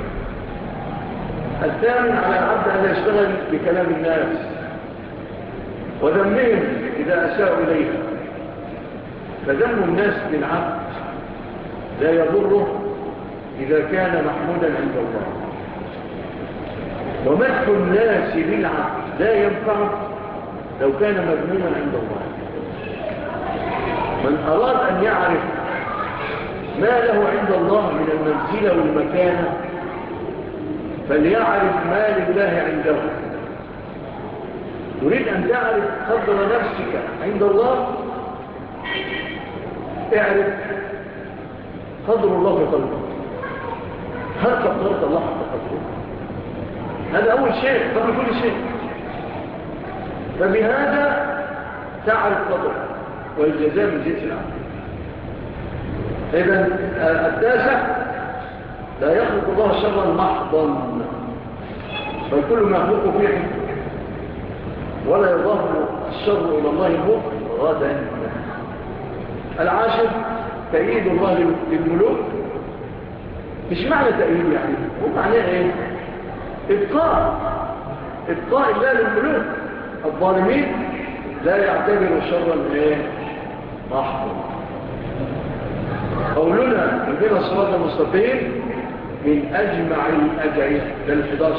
[SPEAKER 3] الثامن على العبد أن يشتغل بكلام الناس وذمهم إذا أساءوا إليها، فذم الناس للعبد لا يضره إذا كان محمودا عند الله، ومدح الناس للعبد لا ينفعه لو كان مذموما عند الله. من أراد أن يعرف ما له عند الله من المنزلة والمكانة فليعرف ما لله عنده. تريد أن تعرف قدر نفسك عند الله، اعرف قدر الله في قلبك. هل قدرت الله حق قدره؟ هذا أول شيء قبل كل شيء. فبهذا تعرف قدرك والجزاء من جنس العمل. إذن التاسع لا يخلق الله شرا محضا، بل كل ما يخلق فيه ولا يضاف الشر إلى الله المطلق غدا. العاشر تأييد الله للملوك. مش معنى تأييد يعني، هو معناه ايه؟ إبقاء الله للملوك. الظالمين لا يعتبر شرا ايه؟ محضا. قولنا عندنا الصراط المستقيم من أجمع الأدعية لل11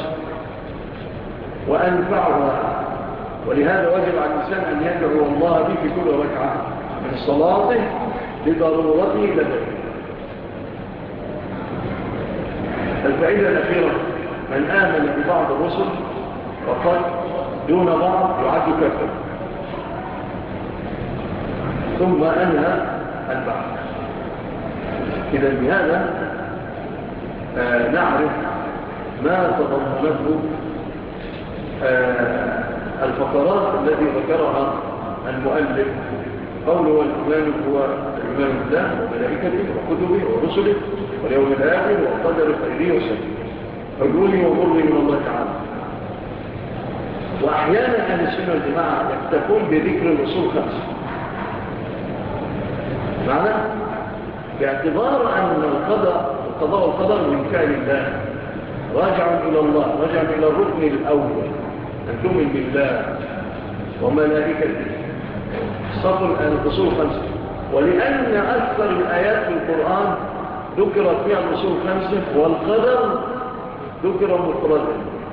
[SPEAKER 3] وأنفعها، ولهذا وجب على الإنسان أن يدعو الله به في كل ركعة من صلاته لضرورته لديه. الفائدة الأخيرة: من آمن ببعض الرسل فقد دون بعض يعد كفر، ثم أنهى البعض. إذا بهذا نعرف ما تضمنته الفقرات التي ذكرها المؤلف. قوله والإيمان هو الإيمان بالله وملائكته وكتبه ورسله واليوم الآخر وقدر خيره وشره حلوه ومره من الله تعالى. وأحيانا أهل السنة والجماعة يكتفون بذكر الأصول 5 معنى باعتبار أن القضاء والقدر من فعل الله راجع إلى الله، راجع إلى الركن الأول أن تؤمن بالله وملائكته. صفر الأصول 5، ولأن أكثر الآيات في القرآن ذكرت فيها الأصول 5 والقدر ذكر مفردا.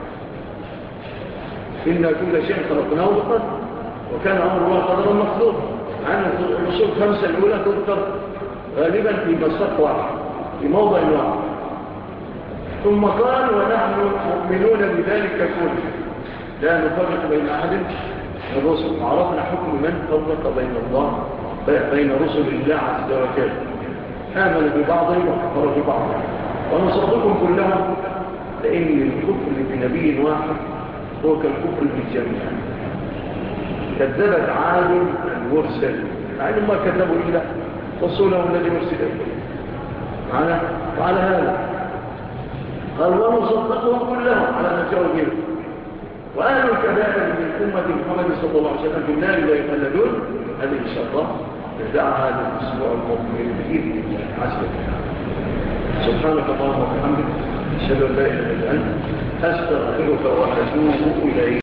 [SPEAKER 3] إن كل شيء خلقناه بقدر وكان أمر الله قدرا مقدورا. عن الأصول 5 الأولى تذكر غالبا في مساق واحد في موضع واحد، ثم قال ونحن مؤمنون بذلك كله لا نفرق بين أحد من الرسل. عرفنا حكم من فرق بين رسل الله عز وجل، آمن ببعضهم وكفر ببعضهم، ونصدقهم كلهم، لأن الكفر بنبي واحد هو كالكفر بالجميع. كذبت عاد المرسل، يعني ما كذبوا إلا رسولهم الذي مرسل إليه. وعلى هذا قال ونصدقهم كلهم على ما جاءوا به. وأهل الكبائر من أمة محمد صلى الله عليه وسلم في النار لا يخلدون. هذه إن شاء الله نبدأ هذا الأسبوع المقبل بإذن الله عز وجل. سبحانك اللهم وبحمدك أشهد أن لا إله إلا أنت أستغفرك وأتوب إليك.